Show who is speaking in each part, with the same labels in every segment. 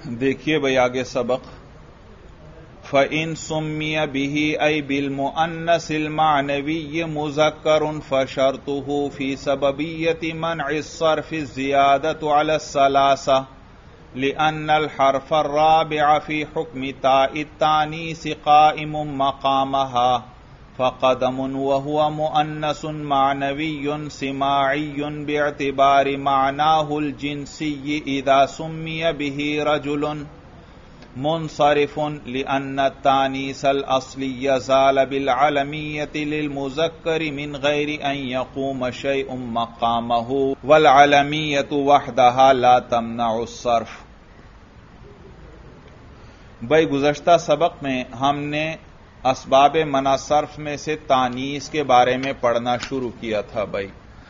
Speaker 1: دیکھیے بھائی آگے سبق فَإِن سُمِّيَ بِهِ أَيْ بِالْمُؤَنَّثِ الْمَعْنَوِيِّ مُذَكَّرٌ فَشَرْطُهُ فِي سَبَبِيَّةِ مَنْعِ الصَّرْفِ الزِّيَادَةُ عَلَى الثَّلَاثَةِ لِأَنَّ الْحَرْفَ الرَّابِعَ فِي حُكْمِ تَاءِ التَّأْنِيثِ قَائِمٌ مَقَامَهَا فَقَدَمٌ وَهُوَ مُؤَنَّثٌ مَعْنَوِيٌّ سِمَاعِيٌّ بِاعْتِبَارِ مَعْنَاهُ الْجِنسِيِّ إِذَا سُمِّيَ بِهِ رَجُلٌ منصرف لأن التانيث الأصلي زال بالعلمية للمذكر من غير أن يقوم شيء مقامه والعلمية وحدها لا تمنع الصرف۔ بھائی گزشتہ سبق میں ہم نے اسباب منع صرف میں سے تانیث کے بارے میں پڑھنا شروع کیا تھا بھائی،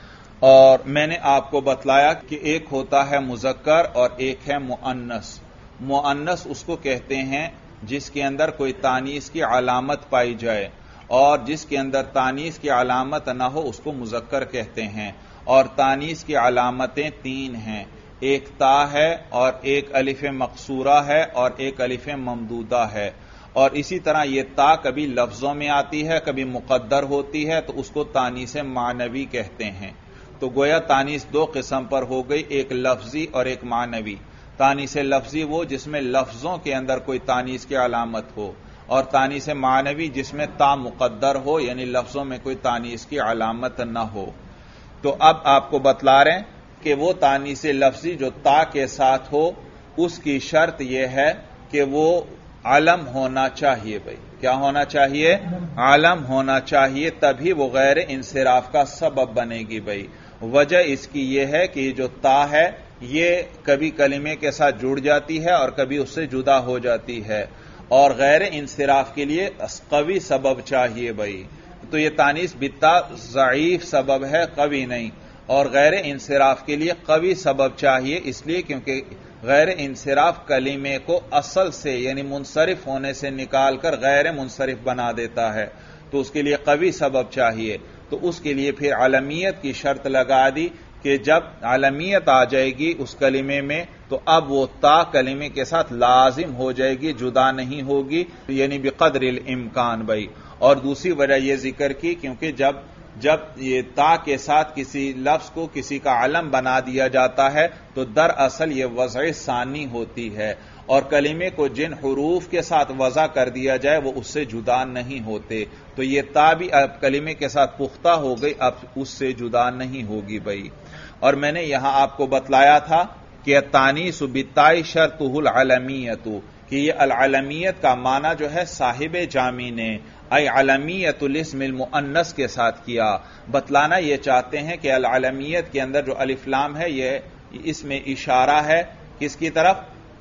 Speaker 1: اور میں نے آپ کو بتلایا کہ ایک ہوتا ہے مذکر اور ایک ہے مؤنث۔ مؤنث اس کو کہتے ہیں جس کے اندر کوئی تانیث کی علامت پائی جائے، اور جس کے اندر تانیث کی علامت نہ ہو اس کو مذکر کہتے ہیں۔ اور تانیث کی علامتیں تین ہیں، ایک تا ہے اور ایک الف مقصورہ ہے اور ایک الف ممدودہ ہے۔ اور اسی طرح یہ تا کبھی لفظوں میں آتی ہے کبھی مقدر ہوتی ہے، تو اس کو تانیث معنوی کہتے ہیں۔ تو گویا تانیث دو قسم پر ہو گئی، ایک لفظی اور ایک معنوی۔ تانیث لفظی وہ جس میں لفظوں کے اندر کوئی تانیث کی علامت ہو، اور تانیث معنوی جس میں تا مقدر ہو یعنی لفظوں میں کوئی تانیث کی علامت نہ ہو۔ تو اب آپ کو بتلا رہے ہیں کہ وہ تانیث لفظی جو تا کے ساتھ ہو اس کی شرط یہ ہے کہ وہ علم ہونا چاہیے۔ بھائی کیا ہونا چاہیے؟ علم ہونا چاہیے، تبھی وہ غیر انصراف کا سبب بنے گی۔ بھائی وجہ اس کی یہ ہے کہ جو تا ہے یہ کبھی کلمے کے ساتھ جڑ جاتی ہے اور کبھی اس سے جدا ہو جاتی ہے، اور غیر انصراف کے لیے قوی سبب چاہیے۔ بھائی تو یہ تانیث بالتا ضعیف سبب ہے، قوی نہیں، اور غیر انصراف کے لیے قوی سبب چاہیے، اس لیے کیونکہ غیر انصراف کلمے کو اصل سے یعنی منصرف ہونے سے نکال کر غیر منصرف بنا دیتا ہے، تو اس کے لیے قوی سبب چاہیے۔ تو اس کے لیے پھر علمیت کی شرط لگا دی کہ جب علمیت آ جائے گی اس کلمے میں تو اب وہ تا کلمے کے ساتھ لازم ہو جائے گی، جدا نہیں ہوگی، یعنی بقدر الامکان۔ بھائی اور دوسری وجہ یہ ذکر کی کیونکہ جب یہ تا کے ساتھ کسی لفظ کو کسی کا علم بنا دیا جاتا ہے تو دراصل یہ وضع ثانی ہوتی ہے، اور کلمے کو جن حروف کے ساتھ وضع کر دیا جائے وہ اس سے جدا نہیں ہوتے، تو یہ تا بھی اب کلمے کے ساتھ پختہ ہو گئی، اب اس سے جدا نہیں ہوگی۔ بھائی اور میں نے یہاں آپ کو بتلایا تھا کہ التانیث بالتاء شرطہ العلمیت، کہ یہ العلمیت کا معنی جو ہے صاحب جامی نے ای علمیت الاسم المؤنث کے ساتھ کیا۔ بتلانا یہ چاہتے ہیں کہ العلمیت کے اندر جو الف لام ہے یہ اس میں اشارہ ہے کس کی طرف؟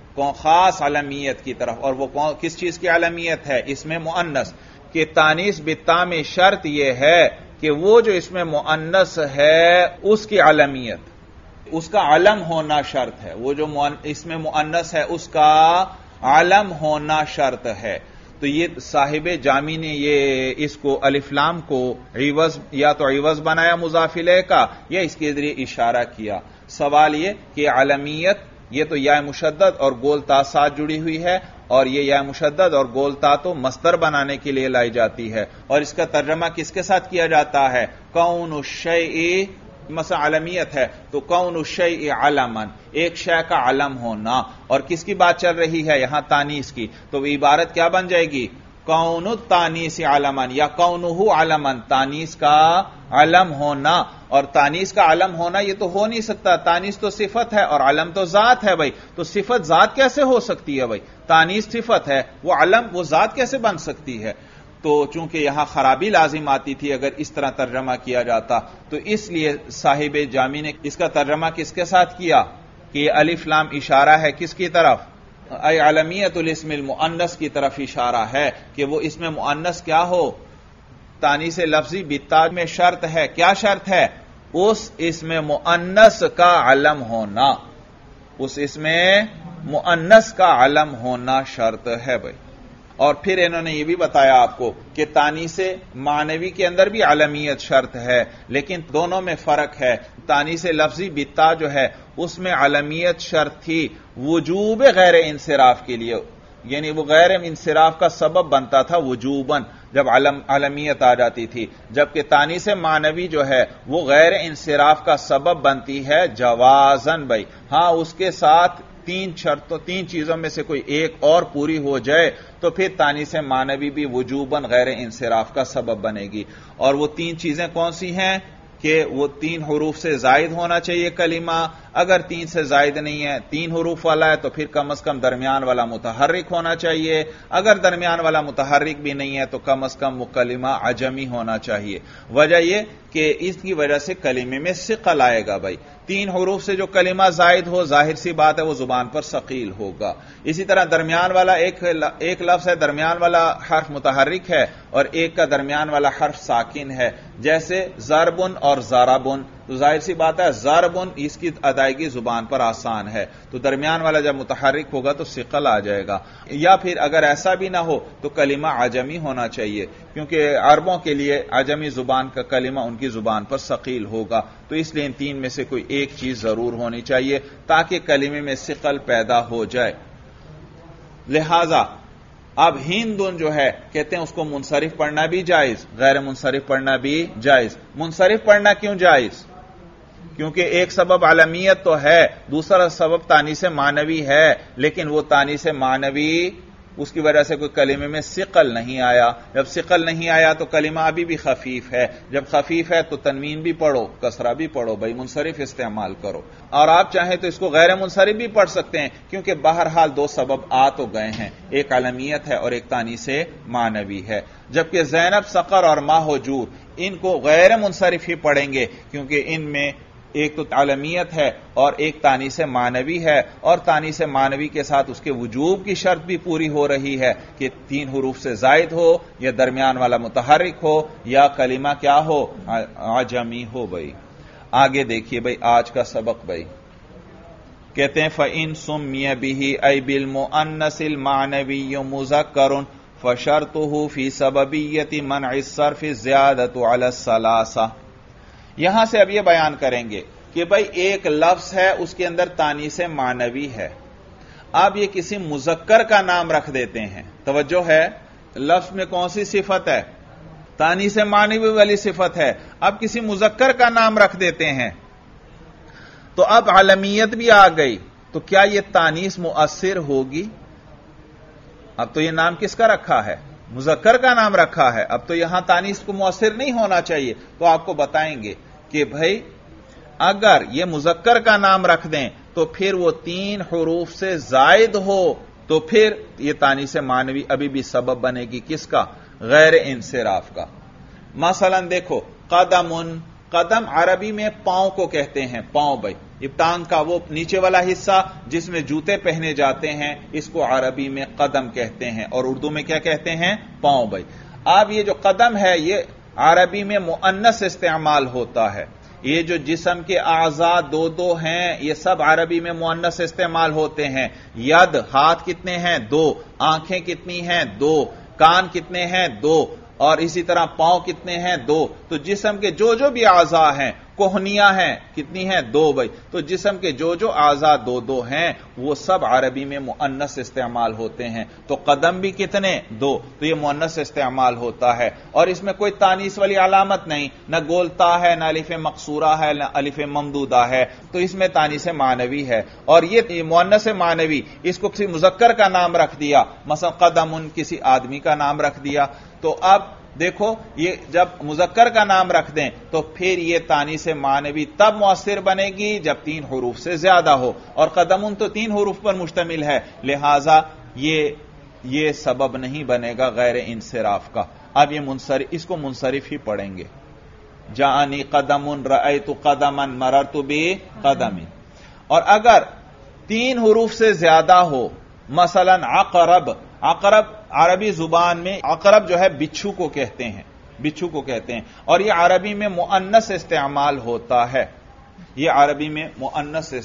Speaker 1: خاص علمیت کی طرف، اور وہ کس چیز کی علمیت ہے؟ اس میں مؤنث کہ تانیث بالتاء میں شرط یہ ہے کہ وہ جو اس میں مؤنث ہے اس کی علمیت، اس کا علم ہونا شرط ہے، وہ جو اس میں مؤنث ہے اس کا علم ہونا شرط ہے۔ تو یہ صاحب جامی نے یہ اس کو الف لام کو عوض یا تو عوض بنایا مضاف الیہ کا یا اس کے ذریعے اشارہ کیا۔ سوال یہ کہ علمیت یہ تو یا مشدد اور گول تا ساتھ جڑی ہوئی ہے، اور یہ یا مشدد اور گول تا تو مصدر بنانے کے لیے لائی جاتی ہے، اور اس کا ترجمہ کس کے ساتھ کیا جاتا ہے؟ کون الشیء، مثلا علمیت ہے تو کون الشیء علمن، ایک شے کا علم ہونا، اور کس کی بات چل رہی ہے یہاں؟ تانیث کی، تو عبارت کیا بن جائے گی؟ کون التانیث علمن یا کونہ علمن، تانیث کا علم ہونا۔ اور تانیث کا علم ہونا یہ تو ہو نہیں سکتا، تانیث تو صفت ہے اور علم تو ذات ہے۔ بھائی تو صفت ذات کیسے ہو سکتی ہے؟ بھائی تانیث صفت ہے، وہ علم وہ ذات کیسے بن سکتی ہے؟ تو چونکہ یہاں خرابی لازم آتی تھی اگر اس طرح ترجمہ کیا جاتا، تو اس لیے صاحب جامی نے اس کا ترجمہ کس کے ساتھ کیا کہ یہ الف لام اشارہ ہے کس کی طرف؟ ای علمیت الاسم المؤنث کی طرف اشارہ ہے کہ وہ اس میں مؤنث کیا ہو؟ تانیث لفظی بالتاء میں شرط ہے، کیا شرط ہے؟ اس اسم مؤنث کا علم ہونا، اس اسم مؤنث کا علم ہونا شرط ہے۔ بھائی اور پھر انہوں نے یہ بھی بتایا آپ کو کہ تانیث معنوی کے اندر بھی علمیت شرط ہے، لیکن دونوں میں فرق ہے۔ تانیث لفظی بتا جو ہے اس میں علمیت شرط تھی وجوب غیر انصراف کے لیے، یعنی وہ غیر انصراف کا سبب بنتا تھا وجوباً جب علمیت آ جاتی تھی، جبکہ تانیث معنوی جو ہے وہ غیر انصراف کا سبب بنتی ہے جوازاً بھائی، ہاں اس کے ساتھ تین چیزوں میں سے کوئی ایک اور پوری ہو جائے تو پھر تانیث معنوی بھی وجوباً غیر انصراف کا سبب بنے گی۔ اور وہ تین چیزیں کون سی ہیں کہ وہ 3 حروف سے زائد ہونا چاہیے کلمہ، اگر 3 سے زائد نہیں ہے 3 حروف والا ہے تو پھر کم از کم درمیان والا متحرک ہونا چاہیے، اگر درمیان والا متحرک بھی نہیں ہے تو کم از کم وہ کلمہ عجمی ہونا چاہیے۔ وجہ یہ کہ اس کی وجہ سے کلمے میں ثقل آئے گا بھائی، 3 حروف سے جو کلمہ زائد ہو ظاہر سی بات ہے وہ زبان پر ثقیل ہوگا۔ اسی طرح درمیان والا ایک لفظ ہے، درمیان والا حرف متحرک ہے اور ایک کا درمیان والا حرف ساکن ہے، جیسے ضربن اور ضربن، تو ظاہر سی بات ہے ضربن اس کی ادائیگی زبان پر آسان ہے، تو درمیان والا جب متحرک ہوگا تو ثقل آ جائے گا۔ یا پھر اگر ایسا بھی نہ ہو تو کلمہ عجمی ہونا چاہیے، کیونکہ عربوں کے لیے عجمی زبان کا کلمہ ان کی زبان پر ثقیل ہوگا، تو اس لیے ان 3 میں سے کوئی ایک چیز ضرور ہونی چاہیے تاکہ کلمے میں ثقل پیدا ہو جائے۔ لہذا اب ہندن جو ہے کہتے ہیں اس کو منصرف پڑھنا بھی جائز، غیر منصرف پڑھنا بھی جائز۔ منصرف پڑھنا کیوں جائز؟ کیونکہ ایک سبب علمیت تو ہے، دوسرا سبب تانیث معنوی ہے، لیکن وہ تانیث معنوی اس کی وجہ سے کوئی کلمے میں ثقل نہیں آیا، جب ثقل نہیں آیا تو کلمہ ابھی بھی خفیف ہے، جب خفیف ہے تو تنوین بھی پڑھو کسرہ بھی پڑھو بھائی، منصرف استعمال کرو، اور آپ چاہیں تو اس کو غیر منصرف بھی پڑھ سکتے ہیں، کیونکہ بہرحال 2 سبب آ تو گئے ہیں، ایک علمیت ہے اور ایک تانیث معنوی ہے۔ جبکہ زینب، سقر اور ماہجور ان کو غیر منصرف ہی پڑھیں گے، کیونکہ ان میں ایک تو علمیت ہے اور ایک تانیث معنوی ہے، اور تانیث معنوی کے ساتھ اس کے وجوب کی شرط بھی پوری ہو رہی ہے کہ 3 حروف سے زائد ہو یا درمیان والا متحرک ہو یا کلمہ کیا ہو عجمی ہو بھائی۔ آگے دیکھیے بھائی آج کا سبق بھائی، کہتے ہیں فَإِن سُمِّيَ بِهِ أَيْ بِالْمُؤَنَّثِ الْمَعْنَوِيُّ مُذَكَّرٌ فَشَرْطُهُ فِي سَبَبِيَّةِ مَنْعِ الصَّرْفِ الزِّيَادَةُ عَلَى الثَّلَاثَةِ۔ یہاں سے اب یہ بیان کریں گے کہ بھائی ایک لفظ ہے اس کے اندر تانیث معنوی ہے، اب یہ کسی مذکر کا نام رکھ دیتے ہیں، توجہ ہے لفظ میں کون سی صفت ہے؟ تانیث معنوی والی صفت ہے، اب کسی مذکر کا نام رکھ دیتے ہیں تو اب علمیت بھی آ گئی، تو کیا یہ تانیث مؤثر ہوگی؟ اب تو یہ نام کس کا رکھا ہے؟ مذکر کا نام رکھا ہے، اب تو یہاں تانیث کو مؤثر نہیں ہونا چاہیے، تو آپ کو بتائیں گے کہ بھائی اگر یہ مذکر کا نام رکھ دیں تو پھر وہ 3 حروف سے زائد ہو تو پھر یہ تانیث معنوی ابھی بھی سبب بنے گی کس کا؟ غیر انصراف کا۔ مثلا دیکھو قدم عربی میں پاؤں کو کہتے ہیں، پاؤں بھائی، یہ ٹانگ کا وہ نیچے والا حصہ جس میں جوتے پہنے جاتے ہیں اس کو عربی میں قدم کہتے ہیں، اور اردو میں کیا کہتے ہیں؟ پاؤں بھائی۔ اب یہ جو قدم ہے یہ عربی میں مؤنث استعمال ہوتا ہے، یہ جو جسم کے اعضاء 2 ہیں یہ سب عربی میں مؤنث استعمال ہوتے ہیں۔ ید، ہاتھ کتنے ہیں؟ 2، آنکھیں کتنی ہیں؟ 2، کان کتنے ہیں؟ 2، اور اسی طرح پاؤں کتنے ہیں؟ 2، تو جسم کے جو بھی اعضاء ہیں، کوہنیاں ہیں کتنی ہیں؟ 2 بھائی، تو جسم کے جو اعضاء 2 ہیں وہ سب عربی میں مؤنث استعمال ہوتے ہیں، تو قدم بھی کتنے؟ 2، تو یہ مؤنث استعمال ہوتا ہے، اور اس میں کوئی تانیث والی علامت نہیں، نہ گولتا ہے، نہ الف مقصورہ ہے، نہ الف ممدودہ ہے، تو اس میں تانیث معنوی ہے۔ اور یہ مؤنث معنوی اس کو کسی مذکر کا نام رکھ دیا، مثلا قدم کسی آدمی کا نام رکھ دیا، تو اب دیکھو یہ جب مذکر کا نام رکھ دیں تو پھر یہ تانیث معنوی تب مؤثر بنے گی جب 3 حروف سے زیادہ ہو، اور قدم تو 3 حروف پر مشتمل ہے، لہذا یہ سبب نہیں بنے گا غیر انصراف کا۔ اب یہ اس کو منصرف ہی پڑھیں گے، جاءنی قدم رأیت قدما مررت بقدم۔ اور اگر 3 حروف سے زیادہ ہو، مثلا عقرب عربی زبان میں عقرب جو ہے بچھو کو کہتے ہیں، اور یہ عربی میں مؤنث استعمال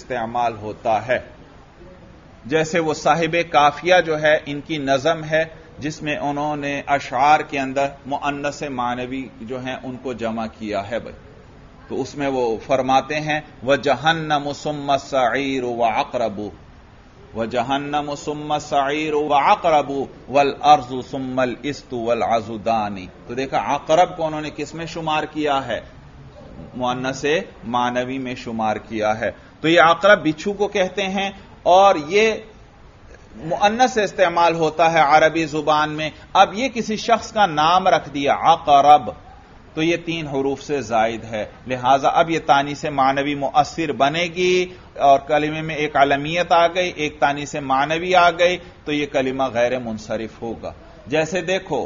Speaker 1: ہوتا ہے، جیسے وہ صاحب کافیہ جو ہے ان کی نظم ہے، جس میں انہوں نے اشعار کے اندر مؤنث معنوی جو ہیں ان کو جمع کیا ہے بھائی. تو اس میں وہ فرماتے ہیں وَجَهَنَّمُ ثُمَّ السَّعِيرُ وَعَقْرَبُ وَجَهَنَّمُ ثُمَّ السَّعِيرُ وَعَقْرَبُ وَالْأَرْضُ ثُمَّ الْإِسْتُ وَالْعَضُدَانِ. تو دیکھا عقرب کو انہوں نے کس میں شمار کیا ہے؟ مؤنث معنوی میں شمار کیا ہے. تو یہ عقرب بچھو کو کہتے ہیں اور یہ مؤنث سے استعمال ہوتا ہے عربی زبان میں. اب یہ کسی شخص کا نام رکھ دیا عقرب تو یہ 3 حروف سے زائد ہے، لہذا اب یہ تانیث معنوی مؤثر بنے گی اور کلمے میں ایک علمیت آ گئی، ایک تانیث معنوی آ گئی تو یہ کلمہ غیر منصرف ہوگا. جیسے دیکھو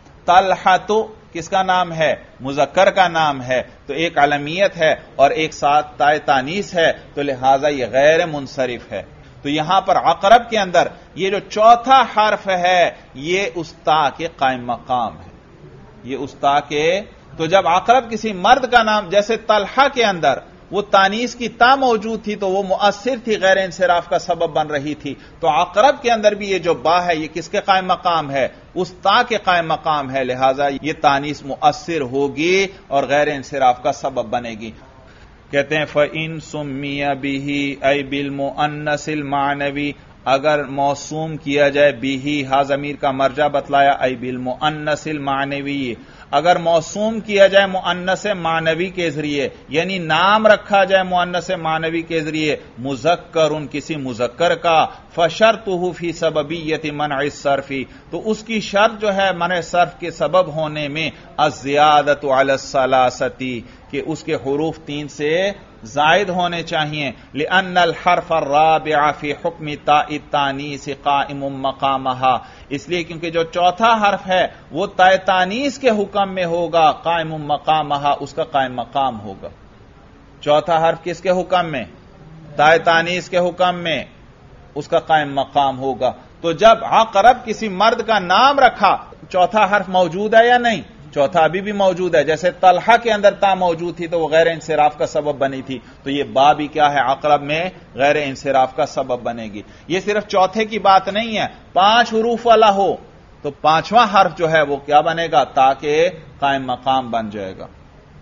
Speaker 1: طلحہ کس کا نام ہے؟ مذکر کا نام ہے، تو ایک علمیت ہے اور ایک ساتھ تائے تانیث ہے تو لہذا یہ غیر منصرف ہے. تو یہاں پر عقرب کے اندر یہ جو چوتھا حرف ہے یہ اس تا کے قائم مقام ہے. یہ اس تا کے، تو جب عقرب کسی مرد کا نام، جیسے طلحہ کے اندر وہ تانیث کی تا موجود تھی تو وہ مؤثر تھی، غیر انصراف کا سبب بن رہی تھی، تو عقرب کے اندر بھی یہ جو با ہے یہ کس کے قائم مقام ہے؟ اس تا کے قائم مقام ہے، لہذا یہ تانیث مؤثر ہوگی اور غیر انصراف کا سبب بنے گی. کہتے ہیں فَإِن سُمِّيَ بِهِ أَيْ بِالْمُؤَنَّثِ الْمَعْنَوِي، اگر موسوم کیا جائے بِهِ، ہا ضمیر کا مرجع بتلایا، أَيْ بِالْمُؤَنَّثِ الْمَعْنَوِي، اگر موسوم کیا جائے مؤنث معنوی کے ذریعے، یعنی نام رکھا جائے مؤنث معنوی کے ذریعے مذکر کسی مذکر کا، فشرطہ فی سببیت منع الصرف، تو اس کی شرط جو ہے منع صرف کے سبب ہونے میں الزیادۃ علی الثلاثۃ، کہ اس کے حروف 3 سے زائد ہونے چاہیے. لأن الحرف الرابع فی حکم تاء التانیث قائم مقامہا، اس لیے کیونکہ جو چوتھا حرف ہے وہ تاء تانیث کے حکم میں ہوگا، قائم مقامہا، اس کا قائم مقام ہوگا. چوتھا حرف کس کے حکم میں؟ تاء تانیث کے حکم میں، اس کا قائم مقام ہوگا. تو جب عقرب کسی مرد کا نام رکھا، چوتھا حرف موجود ہے یا نہیں؟ چوتھا ابھی بھی موجود ہے. جیسے طلحہ کے اندر تا موجود تھی تو وہ غیر انصراف کا سبب بنی تھی، تو یہ با بھی کیا ہے؟ عقرب میں غیر انصراف کا سبب بنے گی. یہ صرف چوتھے کی بات نہیں ہے، 5 حروف والا ہو تو 5واں حرف جو ہے وہ کیا بنے گا؟ تا کے قائم مقام بن جائے گا.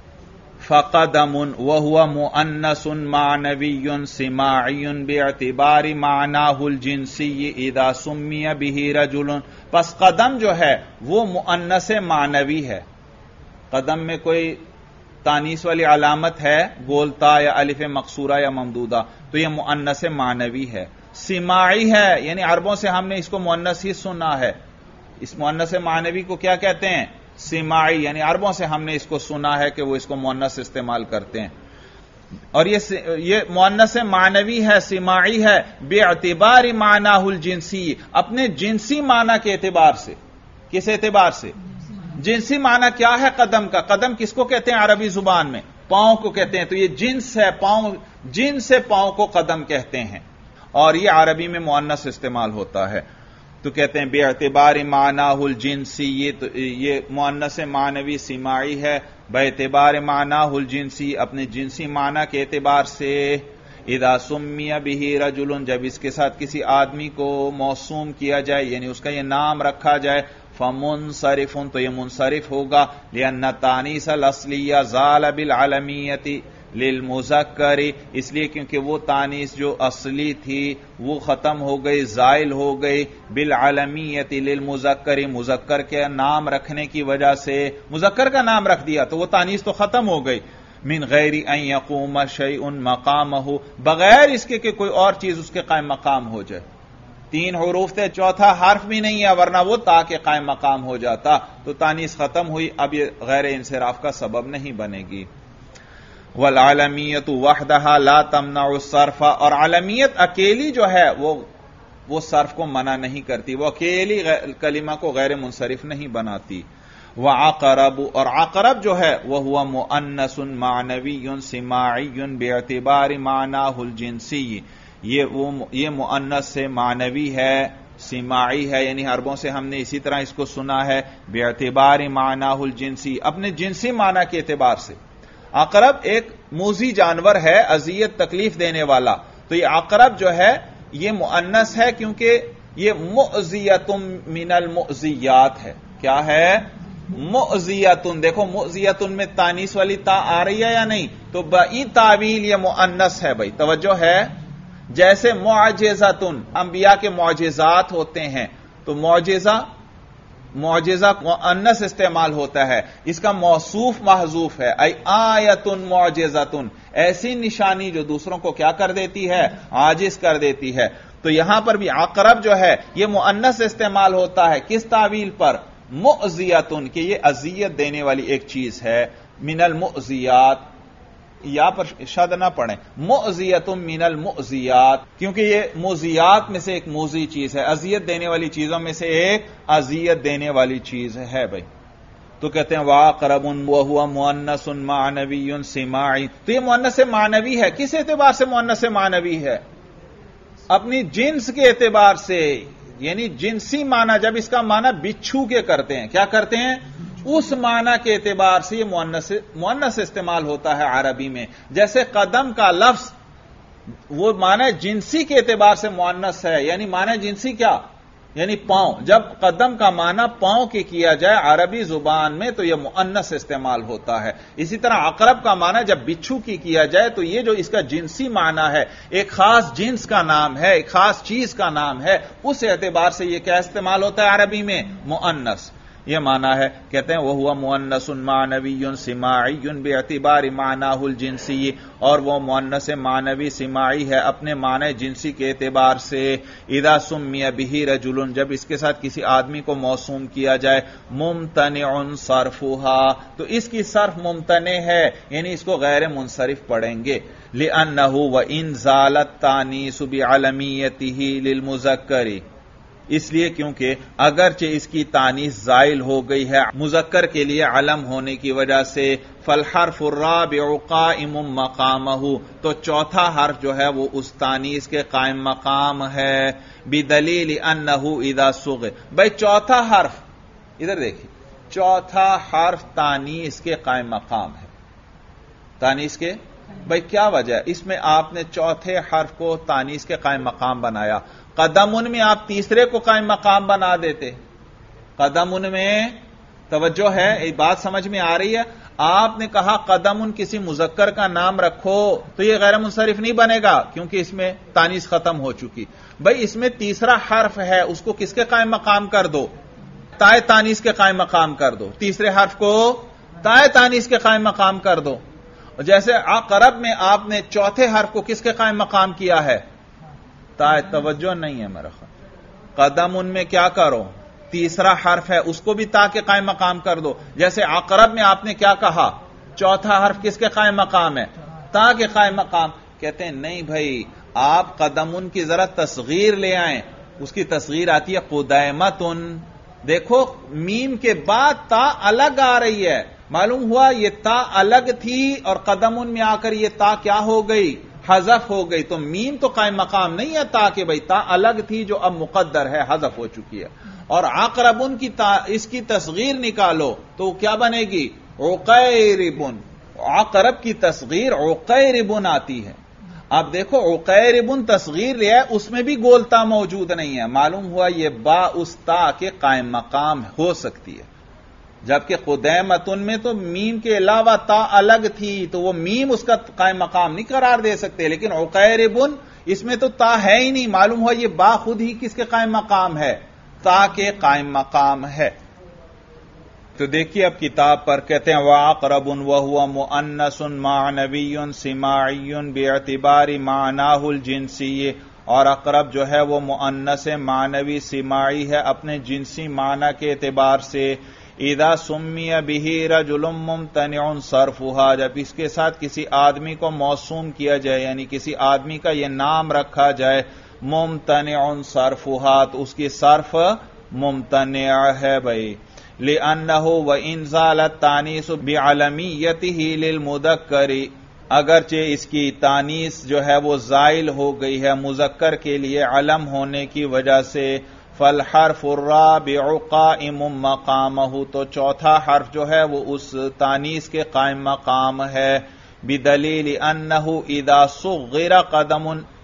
Speaker 1: فقدم وهو مؤنث معنوی سماعی باعتبار معناه الجنسی اذا سمی به رجل، پس قدم جو ہے وہ مؤنث معنوی ہے. قدم میں کوئی تانیث والی علامت ہے، گولتا یا الف مقصورہ یا ممدودہ، تو یہ مؤنث معنوی ہے. سماعی ہے، یعنی عربوں سے ہم نے اس کو مؤنث ہی سنا ہے. اس مؤنث معنوی کو کیا کہتے ہیں؟ سماعی، یعنی عربوں سے ہم نے اس کو سنا ہے کہ وہ اس کو مؤنث استعمال کرتے ہیں. اور یہ مؤنث معنوی ہے، سماعی ہے، باعتبار معناه الجنسی، اپنے جنسی معنی کے اعتبار سے. کس اعتبار سے؟ جنسی معنی کیا ہے قدم کا؟ قدم کس کو کہتے ہیں عربی زبان میں؟ پاؤں کو کہتے ہیں. تو یہ جنس ہے، پاؤں، جنس سے پاؤں کو قدم کہتے ہیں اور یہ عربی میں مؤنث استعمال ہوتا ہے. تو کہتے ہیں بے اعتبار معناه الجنسی، یہ مؤنث معنوی سماعی ہے بے اعتبار معناه الجنسی، اپنے جنسی معنی کے اعتبار سے. اذا سمی به رجل، جب اس کے ساتھ کسی آدمی کو موسوم کیا جائے یعنی اس کا یہ نام رکھا جائے، فمنصرف، تو یہ منصرف ہوگا. لأن التانیث الاصلیہ زال بالعلمیت للمذکر، اس لیے کیونکہ وہ تانیث جو اصلی تھی وہ ختم ہو گئی، زائل ہو گئی، بالعلمیت للمذکر، مذکر کے نام رکھنے کی وجہ سے. مذکر کا نام رکھ دیا تو وہ تانیث تو ختم ہو گئی. من غیر ان یقوم شیء مقامہ، بغیر اس کے کہ کوئی اور چیز اس کے قائم مقام ہو جائے. 3 حروف تھے، چوتھا حرف بھی نہیں ہے، ورنہ وہ تا کے قائم مقام ہو جاتا. تو تانیث ختم ہوئی، اب یہ غیر انصراف کا سبب نہیں بنے گی. والعلمیت وحدہا لا تمنع الصرف، اور علمیت اکیلی جو ہے وہ صرف کو منع نہیں کرتی، وہ اکیلی کلمہ کو غیر منصرف نہیں بناتی. وعقرب، اور عقرب جو ہے وہ مؤنث معنوی سماعی باعتبار معناه الجنسی، یہ مؤنث سے معنوی ہے، سماعی ہے، یعنی عربوں سے ہم نے اسی طرح اس کو سنا ہے باعتبار معناه الجنسی، اپنے جنسی معنی کے اعتبار سے. عقرب ایک موذی جانور ہے، اذیت تکلیف دینے والا. تو یہ عقرب جو ہے یہ مؤنث ہے کیونکہ یہ مؤذیتم من المؤذیات ہے. کیا ہے؟ مؤذیتن. دیکھو مؤذیتن میں تانیس والی تا آ رہی ہے یا نہیں؟ تو بئی تعویل یہ مؤنث ہے. بھائی توجہ ہے. جیسے معجزتن انبیاء کے معجزات ہوتے ہیں تو معجزہ مؤنث استعمال ہوتا ہے، اس کا موصوف محذوف ہے. ای آیتن معجزتن، ایسی نشانی جو دوسروں کو کیا کر دیتی ہے؟ عاجز کر دیتی ہے. تو یہاں پر بھی عقرب جو ہے یہ مؤنث استعمال ہوتا ہے. کس تعویل پر؟ مؤذیتن، کہ یہ اذیت دینے والی ایک چیز ہے. من المؤذیات، یا پر شد نہ پڑھیں، مؤذیتم من المؤذیات، کیونکہ یہ موذیات میں سے ایک موذی چیز ہے، اذیت دینے والی چیزوں میں سے ایک اذیت دینے والی چیز ہے. بھائی تو کہتے ہیں وَعَقْرَبٌ وَهُوَ مُؤَنَّثٌ مَعْنَوِيٌّ سِمَاعٍ. تو یہ مؤنث معنوی ہے. کس اعتبار سے مؤنث معنوی ہے؟ اپنی جنس کے اعتبار سے، یعنی جنسی معنی. جب اس کا معنی بچھو کے کرتے ہیں، کیا کرتے ہیں؟ اس معنی کے اعتبار سے یہ مؤنث استعمال ہوتا ہے عربی میں. جیسے قدم کا لفظ وہ معنی جنسی کے اعتبار سے مؤنث ہے، یعنی معنی جنسی کیا؟ یعنی پاؤں. جب قدم کا معنی پاؤں کے کیا جائے عربی زبان میں تو یہ مؤنث استعمال ہوتا ہے. اسی طرح عقرب کا معنی جب بچھو کی کیا جائے تو یہ جو اس کا جنسی معنی ہے، ایک خاص جنس کا نام ہے، ایک خاص چیز کا نام ہے، اس اعتبار سے یہ کیا استعمال ہوتا ہے عربی میں؟ مؤنث. یہ معنی ہے. کہتے ہیں وَهُوَ مُؤَنَّثٌ مَعْنَوِيٌّ سِمَاعِيٌّ بِاعْتِبَارِ مَعْنَاهُ الْجِنسِيِّ، اور وہ مؤنث معنوی سماعی ہے اپنے معنی جنسی کے اعتبار سے. اذا سمی بہ رجل، جب اس کے ساتھ کسی آدمی کو موسوم کیا جائے. ممتنع صرفها، تو اس کی صرف ممتنع ہے، یعنی اس کو غیر منصرف پڑھیں گے. لأنه وإن زالت تانیث بعلمیتہ للمذکر، اس لیے کیونکہ اگرچہ اس کی تانیث زائل ہو گئی ہے مذکر کے لیے علم ہونے کی وجہ سے. فالحرف الرابع قائم مقامہ، تو چوتھا حرف جو ہے وہ اس تانیث کے قائم مقام ہے. بدلیل انہ اذا صغر. بھائی چوتھا حرف ادھر دیکھیں، چوتھا حرف تانیث کے قائم مقام ہے. تانیث کے بھائی کیا وجہ ہے؟ اس میں آپ نے چوتھے حرف کو تانیث کے قائم مقام بنایا. قدمن میں آپ تیسرے کو قائم مقام بنا دیتے. قدمن میں توجہ ہے، ایک بات سمجھ میں آ رہی ہے؟ آپ نے کہا قدمن کسی مذکر کا نام رکھو تو یہ غیر منصرف نہیں بنے گا کیونکہ اس میں تانیث ختم ہو چکی. بھائی اس میں تیسرا حرف ہے، اس کو کس کے قائم مقام کر دو؟ تائے تانیث کے قائم مقام کر دو. تیسرے حرف کو تائے تانیث کے قائم مقام کر دو. جیسے عقرب میں آپ نے چوتھے حرف کو کس کے قائم مقام کیا ہے؟ تائے. توجہ نہیں ہے میرا خیال. قدم ان میں کیا کرو؟ تیسرا حرف ہے اس کو بھی تا کے قائم مقام کر دو. جیسے عقرب میں آپ نے کیا کہا؟ چوتھا حرف کس کے قائم مقام ہے؟ تا کے قائم مقام. کہتے ہیں نہیں بھائی، آپ قدم ان کی ذرا تصغیر لے آئیں. اس کی تصغیر آتی ہے قدیمتن. دیکھو میم کے بعد تا الگ آ رہی ہے، معلوم ہوا یہ تا الگ تھی اور قدم ان میں آ کر یہ تا کیا ہو گئی؟ حذف ہو گئی. تو میم تو قائم مقام نہیں ہے تا کہ بھئی تا الگ تھی جو اب مقدر ہے، حذف ہو چکی ہے. اور عقربن کی اس کی تصغیر نکالو تو کیا بنے گی؟ عقیربن. عقرب کی تصغیر عقیربن آتی ہے. اب دیکھو عقیربن تصغیر لیا ہے، اس میں بھی گولتا موجود نہیں ہے، معلوم ہوا یہ با اس تا کے قائم مقام ہو سکتی ہے. جبکہ قدیمتن میں تو میم کے علاوہ تا الگ تھی تو وہ میم اس کا قائم مقام نہیں قرار دے سکتے، لیکن عقیربن اس میں تو تا ہے ہی نہیں، معلوم ہوا یہ با خود ہی کس کے قائم مقام ہے؟ تا کے قائم مقام ہے. تو دیکھیے اب کتاب پر کہتے ہیں وَعَقْرَبٌ وَهُوَ مُؤَنَّثٌ مَعْنَوِيٌّ سِمَاعِيٌّ بِاعْتِبَارِ مَعْنَاهُ الْجِنسِيِّ، اور عقرب جو ہے وہ مؤنث معنوی سماعی ہے اپنے جنسی معنی کے اعتبار سے. اذا سمی بہ رجل ممتنع صرفها، جب اس کے ساتھ کسی آدمی کو موسوم کیا جائے یعنی کسی آدمی کا یہ نام رکھا جائے ممتنع صرفها، تو اس کی صرف ممتنع ہے. بھائی لأنه وإن زالت التانیث بعلمیتہ للمذکر، اگرچہ اس کی تانیث جو ہے وہ زائل ہو گئی ہے مذکر کے لیے علم ہونے کی وجہ سے. فالحرف الرابع قائم مقامہ، تو چوتھا حرف جو ہے وہ اس تانیث کے قائم مقام ہے. بدلیل انہ اذا صغر قدم،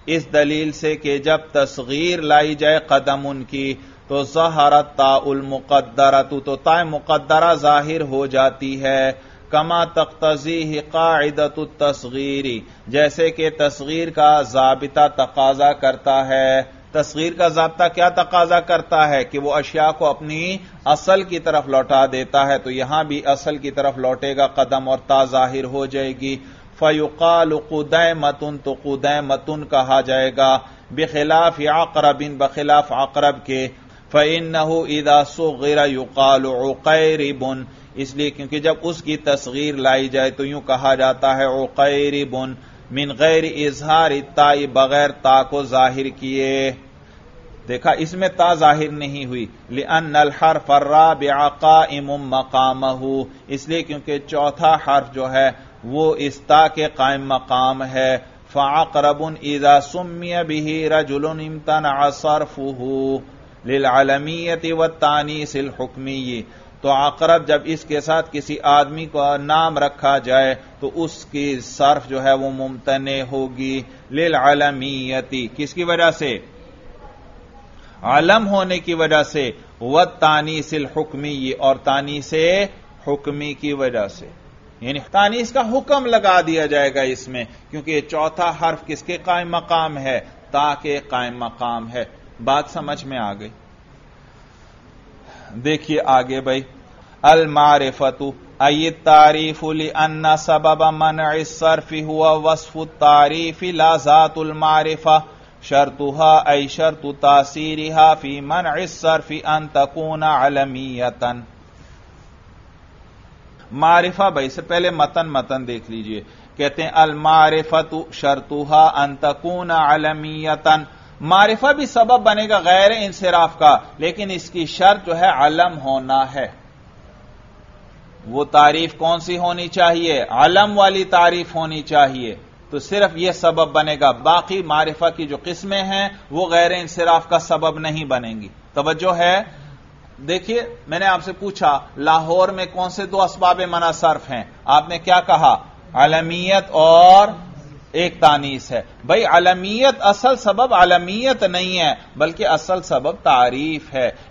Speaker 1: اس دلیل سے کہ جب تصغیر لائی جائے قدم ان کی تو ظہرت تاء المقدرۃ، تو تاء مقدرہ ظاہر ہو جاتی ہے، کما تقتضیہ قاعدۃ التصغیر، جیسے کہ تصغیر کا ضابطہ تقاضا کرتا ہے۔ تصغیر کا ضابطہ کیا تقاضا کرتا ہے کہ وہ اشیاء کو اپنی اصل کی طرف لوٹا دیتا ہے، تو یہاں بھی اصل کی طرف لوٹے گا قدم اور تا ظاہر ہو جائے گی۔ فیقال قدیمۃ، تو قدیمۃ کہا جائے گا، بخلاف عقرب، بخلاف عقرب کے، فإنه اذا صغر يقال عقیرب، اس لیے کیونکہ جب اس کی تصغیر لائی جائے تو یوں کہا جاتا ہے عقیرب، من غیر اظہار التاء، بغیر تا کو ظاہر کیے۔ دیکھا اس میں تا ظاہر نہیں ہوئی، لأن الحرف الرابع قائم مقامہ، اس لیے کیونکہ چوتھا حرف جو ہے وہ اس تا کے قائم مقام ہے۔ فعقرب اذا سمی به رجل امتنع صرفه للعلمیت والتانیث الحکمی، تو عقرب جب اس کے ساتھ کسی آدمی کو نام رکھا جائے تو اس کی صرف جو ہے وہ ممتنع ہوگی، للعلمیت، کس کی وجہ سے؟ علم ہونے کی وجہ سے، والتانیث الحکمی، اور تانیث حکمی کی وجہ سے، یعنی تانیث کا حکم لگا دیا جائے گا اس میں، کیونکہ یہ چوتھا حرف کس کے قائم مقام ہے؟ تا کے قائم مقام ہے۔ بات سمجھ میں آ گئی؟ دیکھیے آگے بھائی، المعرفۃ ای التعریف لأن سبب منع الصرف هو وصف التعریف لا ذات المعرفہ، شرطها ای شرط تاثیرها فی منع الصرف ان تکون علمیۃ۔ معرفہ بھائی سے پہلے متن دیکھ لیجئے، کہتے ہیں المعرفۃ شرطها ان تکون علمیۃ، معرفہ بھی سبب بنے گا غیر انصراف کا، لیکن اس کی شرط جو ہے علم ہونا ہے۔ وہ تعریف کون سی ہونی چاہیے؟ علم والی تعریف ہونی چاہیے، تو صرف یہ سبب بنے گا، باقی معرفہ کی جو قسمیں ہیں وہ غیر انصراف کا سبب نہیں بنیں گی۔ توجہ ہے؟ دیکھیے میں نے آپ سے پوچھا لاہور میں کون سے دو اسباب منع صرف ہیں، آپ نے کیا کہا؟ علمیت اور ایک تانیث ہے۔ بھائی علمیت اصل سبب علمیت نہیں ہے، بلکہ اصل سبب تعریف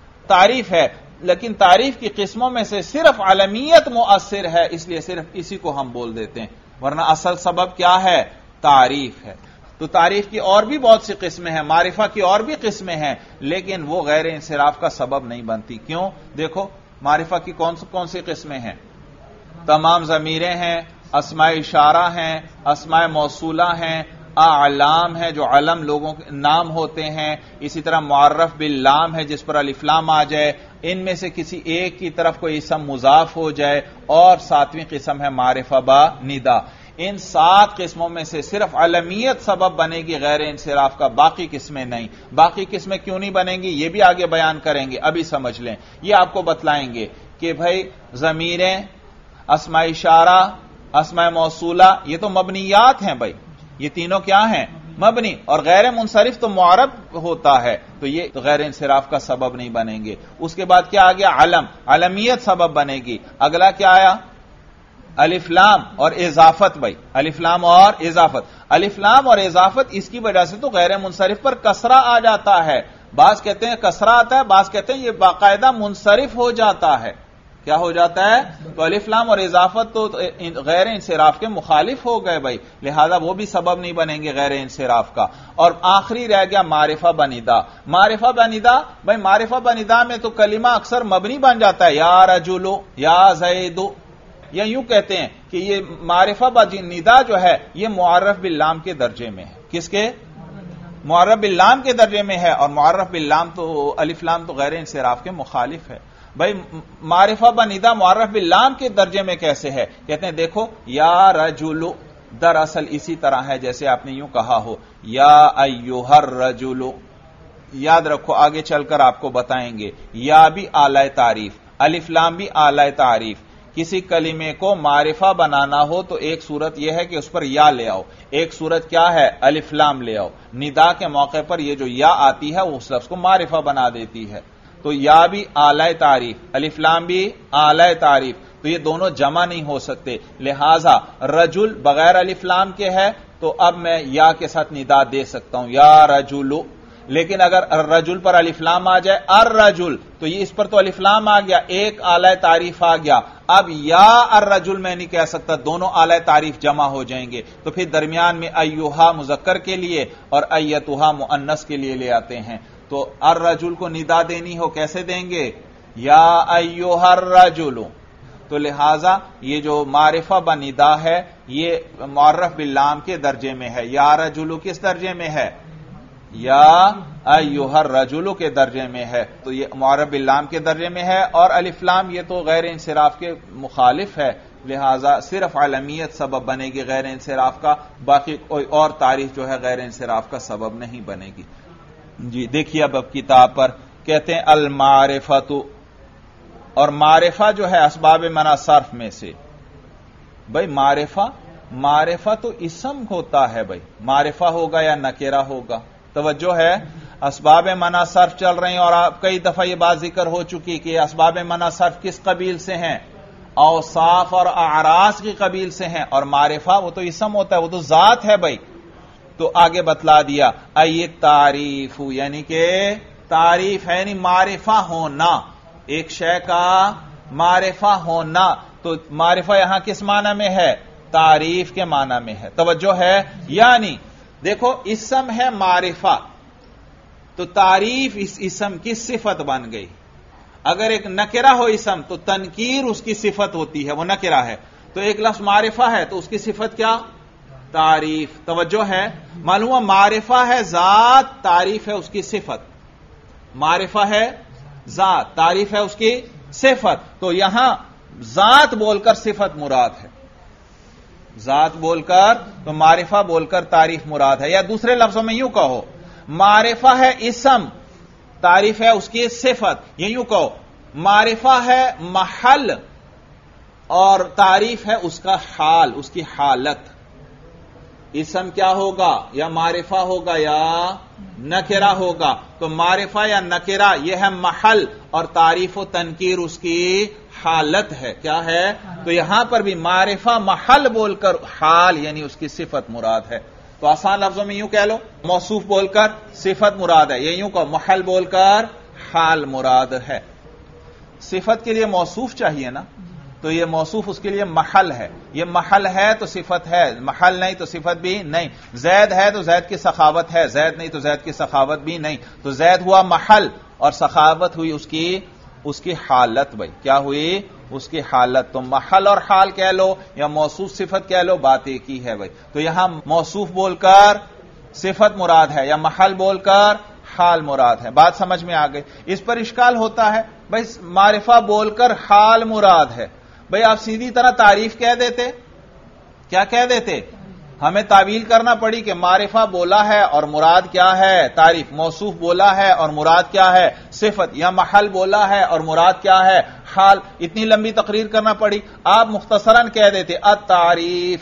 Speaker 1: ہے، لیکن تعریف کی قسموں میں سے صرف علمیت مؤثر ہے، اس لیے صرف اسی کو ہم بول دیتے ہیں، ورنہ اصل سبب کیا ہے؟ تعریف ہے۔ تو تعریف کی اور بھی بہت سی قسمیں ہیں، معرفہ کی اور بھی قسمیں ہیں، لیکن وہ غیر انصراف کا سبب نہیں بنتی۔ کیوں؟ دیکھو معرفہ کی کون سی قسمیں ہیں؟ تمام ضمیریں ہیں، اسماء اشارہ ہیں، اسماء موصولہ ہیں، اعلام ہے جو علم لوگوں کے نام ہوتے ہیں، اسی طرح معرف باللام ہے جس پر الف لام آ جائے، ان میں سے کسی ایک کی طرف کوئی اسم مضاف ہو جائے، اور ساتویں قسم ہے معرفہ با ندا۔ ان 7 قسموں میں سے صرف علمیت سبب بنے گی غیر انصراف کا، باقی قسمیں نہیں۔ باقی قسمیں کیوں نہیں بنیں گی یہ بھی آگے بیان کریں گے، ابھی سمجھ لیں۔ یہ آپ کو بتلائیں گے کہ بھائی ضمیریں، اسماء اشارہ، اسماء موصولہ، یہ تو مبنیات ہیں بھائی، یہ تینوں کیا ہیں؟ مبنی، اور غیر منصرف تو معرب ہوتا ہے، تو یہ غیر انصراف کا سبب نہیں بنیں گے۔ اس کے بعد کیا آ گیا؟ علم، علمیت سبب بنے گی۔ اگلا کیا آیا؟ الف لام اور اضافت بھائی، الف لام اور اضافت۔ الف لام اور اضافت اس کی وجہ سے تو غیر منصرف پر کسرہ آ جاتا ہے، بعض کہتے ہیں کسرہ آتا ہے، بعض کہتے ہیں یہ باقاعدہ منصرف ہو جاتا ہے۔ کیا ہو جاتا ہے؟ تو الف لام اور اضافت تو غیر انصراف کے مخالف ہو گئے بھائی، لہذا وہ بھی سبب نہیں بنیں گے غیر انصراف کا۔ اور آخری رہ گیا معرفہ بندا۔ معرفہ بندا بھائی، معرفہ بندا میں تو کلمہ اکثر مبنی بن جاتا ہے، یا رجل، یا زید، یا یوں کہتے ہیں کہ یہ معرفہ بندا جو ہے یہ معرف باللام کے درجے میں ہے۔ کس کے؟ معرف باللام کے درجے میں ہے، اور معرف باللام تو الف لام تو غیر انصراف کے مخالف ہے۔ بھائی معرفہ بندا معرف باللام کے درجے میں کیسے ہے؟ کہتے ہیں دیکھو، یا رجل دراصل اسی طرح ہے جیسے آپ نے یوں کہا ہو یا ایھا الرجل۔ یاد رکھو آگے چل کر آپ کو بتائیں گے، یا بھی اعلی تعریف، الف لام بھی اعلی تعریف۔ کسی کلمے کو معرفہ بنانا ہو تو ایک صورت یہ ہے کہ اس پر یا لے آؤ، ایک صورت کیا ہے؟ الف لام لے آؤ۔ ندا کے موقع پر یہ جو یا آتی ہے وہ اس لفظ کو معرفہ بنا دیتی ہے۔ تو یا بھی اعلی تعریف، الف لام بھی اعلی تعریف، تو یہ دونوں جمع نہیں ہو سکتے، لہذا رجل بغیر الف لام کے ہے، تو اب میں یا کے ساتھ ندا دے سکتا ہوں، یا رجل. لیکن اگر الرجل پر الف لام آ جائے الرجل، تو یہ اس پر تو الف لام آ گیا، ایک اعلی تعریف آ گیا. اب یا الرجل میں نہیں کہہ سکتا، دونوں اعلی تعریف جمع ہو جائیں گے، تو پھر درمیان میں ایھا مذکر کے لیے اور ایتھا مؤنث کے لیے لے آتے ہیں. تو الرجل کو ندا دینی ہو کیسے دیں گے؟ یا ایھا الرجل. تو لہذا یہ جو معرفہ بندا ہے یہ معرف باللام کے درجے میں ہے. یا رجل کس درجے میں ہے؟ یا ایھا الرجل کے درجے میں ہے. تو یہ معرف باللام کے درجے میں ہے، اور الف لام یہ تو غیر انصراف کے مخالف ہے، لہذا صرف علمیت سبب بنے گی غیر انصراف کا، باقی کوئی اور تعریف جو ہے غیر انصراف کا سبب نہیں بنے گی. جی دیکھیے اب کتاب پر کہتے ہیں المعرفۃ، اور معرفہ جو ہے اسباب منع صرف میں سے. بھائی معرفہ تو اسم ہوتا ہے، بھائی معرفہ ہوگا یا نکرہ ہوگا؟ توجہ ہے، اسباب منع صرف چل رہے ہیں، اور آپ کئی دفعہ یہ بات ذکر ہو چکی کہ اسباب منع صرف کس قبیل سے ہیں؟ اوصاف اور اعراض کی قبیل سے ہیں، اور معرفہ وہ تو اسم ہوتا ہے، وہ تو ذات ہے بھائی. تو آگے بتلا دیا ای تعریف، یعنی کہ تعریف ہے، یعنی معرفہ ہونا، ایک شے کا معرفہ ہونا. تو معرفہ یہاں کس معنی میں ہے؟ تعریف کے معنی میں ہے. توجہ ہے، یعنی دیکھو اسم ہے معرفہ، تو تعریف اس اسم کی صفت بن گئی. اگر ایک نکرہ ہو اسم تو تنکیر اس کی صفت ہوتی ہے، وہ نکرہ ہے. تو ایک لفظ معرفہ ہے تو اس کی صفت کیا؟ تعریف. توجہ ہے، معلوم ہے معرفہ ہے ذات، تعریف ہے اس کی صفت. معرفہ ہے ذات، تعریف ہے اس کی صفت. تو یہاں ذات بول کر صفت مراد ہے، ذات بول کر تو معرفہ بول کر تعریف مراد ہے. یا دوسرے لفظوں میں یوں کہو، معرفہ ہے اسم، تعریف ہے اس کی صفت. یہ یوں کہو معرفہ ہے محل، اور تعریف ہے اس کا حال، اس کی حالت. اسم کیا ہوگا؟ یا معرفہ ہوگا یا نکرہ ہوگا. تو معرفہ یا نکرہ یہ ہے محل، اور تعریف و تنکیر اس کی حالت ہے. کیا ہے؟ تو یہاں پر بھی معرفہ محل بول کر حال یعنی اس کی صفت مراد ہے. تو آسان لفظوں میں یوں کہہ لو، موصوف بول کر صفت مراد ہے، یہ یوں کہو محل بول کر حال مراد ہے. صفت کے لیے موصوف چاہیے نا، تو یہ موصوف اس کے لیے محل ہے. یہ محل ہے تو صفت ہے، محل نہیں تو صفت بھی نہیں. زید ہے تو زید کی سخاوت ہے، زید نہیں تو زید کی سخاوت بھی نہیں. تو زید ہوا محل، اور سخاوت ہوئی اس کی حالت. بھائی کیا ہوئی؟ اس کی حالت. تو محل اور حال کہہ لو یا موصوف صفت کہہ لو، بات ایک ہی ہے بھائی. تو یہاں موصوف بول کر صفت مراد ہے، یا محل بول کر حال مراد ہے. بات سمجھ میں آ گئی؟ اس پر اشکال ہوتا ہے، بھائی معرفہ بول کر حال مراد ہے. بھئی آپ سیدھی طرح تعریف کہہ دیتے، کیا کہہ دیتے؟ ہمیں تعویل کرنا پڑی کہ معرفہ بولا ہے اور مراد کیا ہے؟ تعریف. موصوف بولا ہے اور مراد کیا ہے؟ صفت. یا محل بولا ہے اور مراد کیا ہے؟ حال. اتنی لمبی تقریر کرنا پڑی. آپ مختصراً کہہ دیتے التعریف،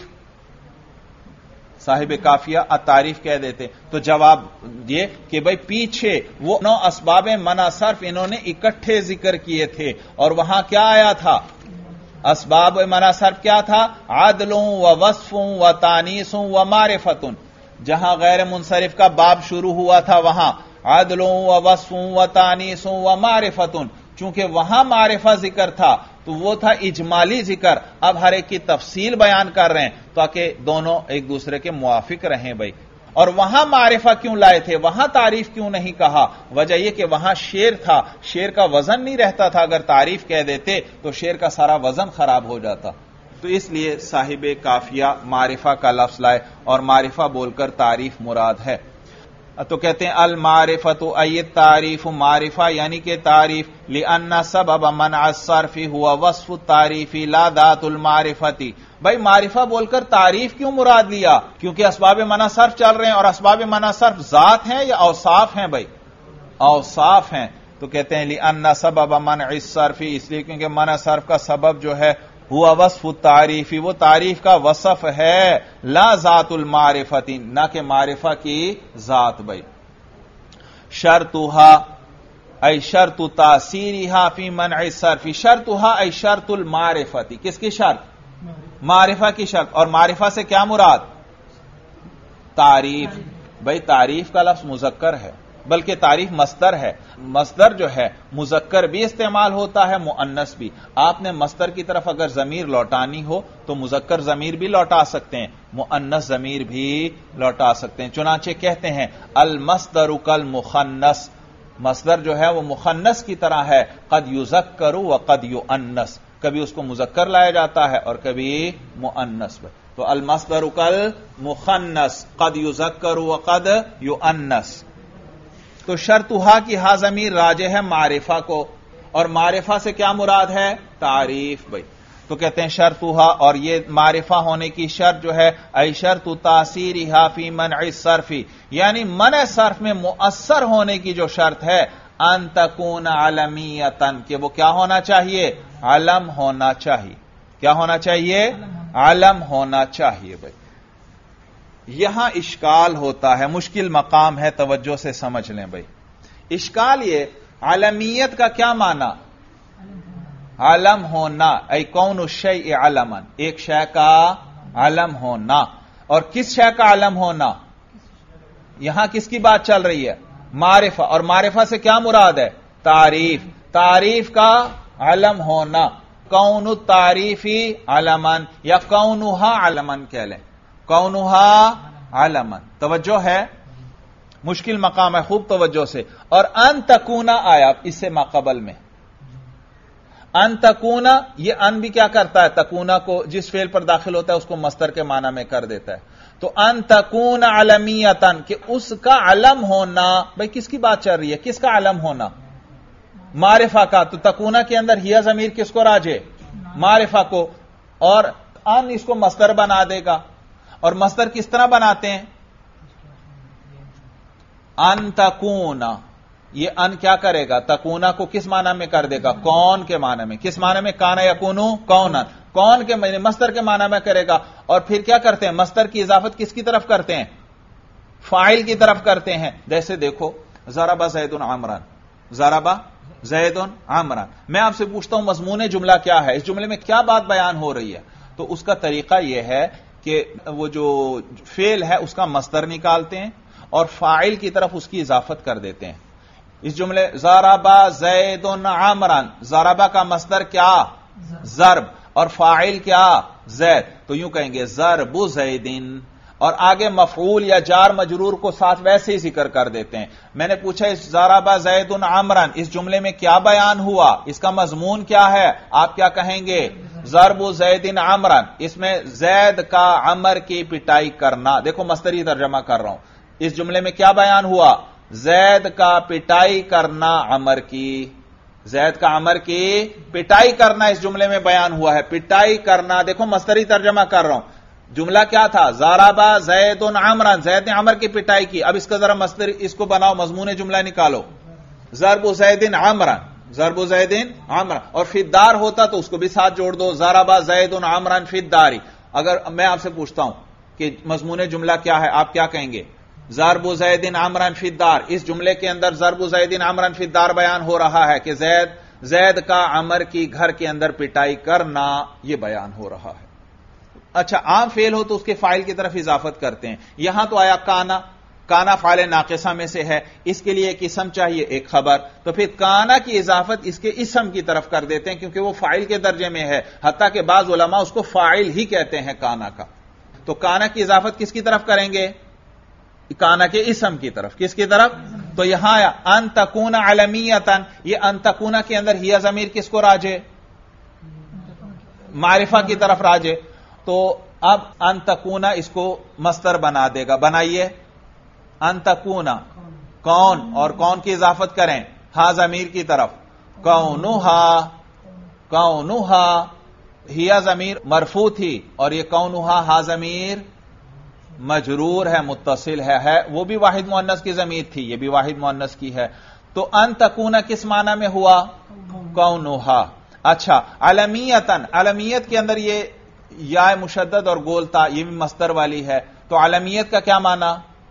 Speaker 1: صاحب کافیہ التعریف کہہ دیتے. تو جواب یہ کہ بھئی پیچھے وہ 9 اسباب منع صرف انہوں نے اکٹھے ذکر کیے تھے، اور وہاں کیا آیا تھا؟ اسباب منع صرف کیا تھا؟ عدل و وصف و تانیث و معرفت. جہاں غیر منصرف کا باب شروع ہوا تھا وہاں عدل و وصف و تانیث و معرفت. چونکہ وہاں معرفہ ذکر تھا تو وہ تھا اجمالی ذکر. اب ہر ایک کی تفصیل بیان کر رہے ہیں تاکہ دونوں ایک دوسرے کے موافق رہیں. بھائی اور وہاں معرفہ کیوں لائے تھے؟ وہاں تعریف کیوں نہیں کہا؟ وجہ یہ کہ وہاں شعر تھا، شعر کا وزن نہیں رہتا تھا. اگر تعریف کہہ دیتے تو شعر کا سارا وزن خراب ہو جاتا. تو اس لیے صاحب کافیہ معرفہ کا لفظ لائے، اور معرفہ بول کر تعریف مراد ہے. تو کہتے ہیں المعرفۃ ای تعریف، معرفہ یعنی کہ تعریف. لأن سبب منع الصرف هو وصف التعریف لا ذات المعرفۃ. بھائی معرفہ بول کر تعریف کیوں مراد لیا؟ کیونکہ اسباب منع صرف چل رہے ہیں، اور اسباب منع صرف ذات ہیں یا اوصاف ہیں؟ بھائی اوصاف ہیں. تو کہتے ہیں لأن سبب منع الصرف، اس لیے کیونکہ منع صرف کا سبب جو ہے ہوا وصف التعریف، وہ تعریف کا وصف ہے، لا ذات المعرفت، نہ کہ معرفہ کی ذات. بھائی شرطها ای شرط تاثیرها فی منع الصرف، شرطها ای شرط المعرفت. کس کی شرط؟ معرفہ کی شرط. اور معرفہ سے کیا مراد؟ تعریف. بھائی تعریف کا لفظ مذکر ہے، بلکہ تعریف مصدر ہے. مصدر جو ہے مذکر بھی استعمال ہوتا ہے، مؤنث بھی. آپ نے مصدر کی طرف اگر ضمیر لوٹانی ہو تو مذکر ضمیر بھی لوٹا سکتے ہیں، مؤنث ضمیر بھی لوٹا سکتے ہیں. چنانچہ کہتے ہیں المصدر کالمخنث، مصدر جو ہے وہ مخنث کی طرح ہے. قد یذکر وقد یؤنث، کبھی اس کو مذکر لایا جاتا ہے اور کبھی مؤنث. تو المصدر کالمخنث قد یذکر وقد یؤنث. تو شرطھا کی ہا ضمیر راجع ہے معرفہ کو، اور معرفہ سے کیا مراد ہے؟ تعریف. بھائی تو کہتے ہیں شرطھا، اور یہ معرفہ ہونے کی شرط جو ہے ای شرط تاثیرھا فی منع الصرف، یعنی منع صرف میں مؤثر ہونے کی جو شرط ہے ان تکون علمیتا، کہ وہ کیا ہونا چاہیے؟ علم ہونا چاہیے. کیا ہونا چاہیے؟ علم ہونا چاہیے. بھائی یہاں اشکال ہوتا ہے، مشکل مقام ہے، توجہ سے سمجھ لیں. بھائی اشکال یہ، علمیت کا کیا معنی؟ علم ہونا، ای کون الشیء علما، ایک شے کا علم ہونا. اور کس شے کا علم ہونا؟ یہاں کس کی بات چل رہی ہے؟ معرفہ. اور معرفہ سے کیا مراد ہے؟ تعریف. تعریف کا علم ہونا. کون التعریفی علما، یا کونھا علما کہہ لیں، کونھا علما. توجہ ہے، مشکل مقام ہے، خوب توجہ سے. اور ان تکونا آیا اس سے ماقبل میں. ان تکونا، یہ ان بھی کیا کرتا ہے؟ تکونا کو جس فعل پر داخل ہوتا ہے اس کو مصدر کے معنی میں کر دیتا ہے. تو ان تکون علمیتن، کہ اس کا علم ہونا. بھئی کس کی بات چل رہی ہے؟ کس کا علم ہونا؟ معرفہ کا. تو تکونا کے اندر ہیا ضمیر کس کو راجع؟ معرفہ کو. اور ان اس کو مصدر بنا دے گا. اور مصدر کس طرح بناتے ہیں؟ ان تکونا، یہ ان کیا کرے گا؟ تکونا کو کس معنی میں کر دے گا؟ کون کے معنی میں. کس معنی میں؟ کانا یکونو کونن، کون کے مصدر کے معنی میں کرے گا. اور پھر کیا کرتے ہیں؟ مصدر کی اضافت کس کی طرف کرتے ہیں؟ فاعل کی طرف کرتے ہیں. جیسے دیکھو ضرب زید عمرا، ضرب زید عمرا. میں آپ سے پوچھتا ہوں مضمون جملہ کیا ہے؟ اس جملے میں کیا بات بیان ہو رہی ہے؟ تو اس کا طریقہ یہ ہے کہ وہ جو فعل ہے اس کا مصدر نکالتے ہیں اور فاعل کی طرف اس کی اضافت کر دیتے ہیں. اس جملے ضرب زید عمرا، ضرب کا مصدر کیا؟ ضرب، اور فاعل کیا؟ زید. تو یوں کہیں گے ضرب زیدن، اور آگے مفعول یا جار مجرور کو ساتھ ویسے ہی ذکر کر دیتے ہیں. میں نے پوچھا اس ضرب زید عمرا اس جملے میں کیا بیان ہوا؟ اس کا مضمون کیا ہے؟ آپ کیا کہیں گے؟ ضرب زید عمرا. اس میں زید کا عمر کی پٹائی کرنا. دیکھو مصدری ترجمہ کر رہا ہوں. اس جملے میں کیا بیان ہوا؟ زید کا پٹائی کرنا عمر کی. زید کا عمر کی پٹائی کرنا اس جملے میں بیان ہوا ہے. پٹائی کرنا، دیکھو مصدری ترجمہ کر رہا ہوں. جملہ کیا تھا؟ ضرب زید عمرا، زید نے عمر کی پٹائی کی. اب اس کا ذرا مصدر اس کو بناؤ، مضمون جملہ نکالو. ضرب زید عمرا، ضرب زید عمرا. اور فی الدار ہوتا تو اس کو بھی ساتھ جوڑ دو، ضرب زید عمرا فی الدار. اگر میں آپ سے پوچھتا ہوں کہ مضمون جملہ کیا ہے، آپ کیا کہیں گے؟ ضرب زید عمرا فی الدار. اس جملے کے اندر ضرب زید عمرا فی الدار بیان ہو رہا ہے کہ زید کا عمر کی گھر کے اندر پٹائی کرنا، یہ بیان ہو رہا ہے. اچھا عام فعل ہو تو اس کے فاعل کی طرف اضافت کرتے ہیں. یہاں تو آیا کانا، کانا فاعل ناقصہ میں سے ہے، اس کے لیے ایک اسم چاہیے، ایک خبر. تو پھر کانا کی اضافت اس کے اسم کی طرف کر دیتے ہیں کیونکہ وہ فاعل کے درجے میں ہے، حتیٰ کہ بعض علماء اس کو فاعل ہی کہتے ہیں کانا کا. تو کانا کی اضافت کس کی طرف کریں گے؟ کانا کے اسم کی طرف. کس کی طرف؟ تو یہاں آیا ان تکون علمیتن. یہ ان تکون کے اندر ہی ضمیر کس کو راجع؟ معرفہ کی طرف راجع. تو اب ان تکون اس کو مصدر بنا دے گا. بنائیے ان تکون، کون، اور کون کی اضافت کریں؟ ہا ضمیر کی طرف. کونھا، کونھا ہیا ضمیر مرفوع تھی اور یہ کونھا ہا ضمیر مجرور ہے، متصل ہے. وہ بھی واحد مؤنث کی ضمیر تھی، یہ بھی واحد مؤنث کی ہے. تو ان تکون کس معنی میں ہوا؟ کونھا. اچھا علمیتن، علمیت کے اندر یہ یا مشدد اور گولتا، یہ بھی مصدر والی ہے. تو علمیت کا کیا معنی؟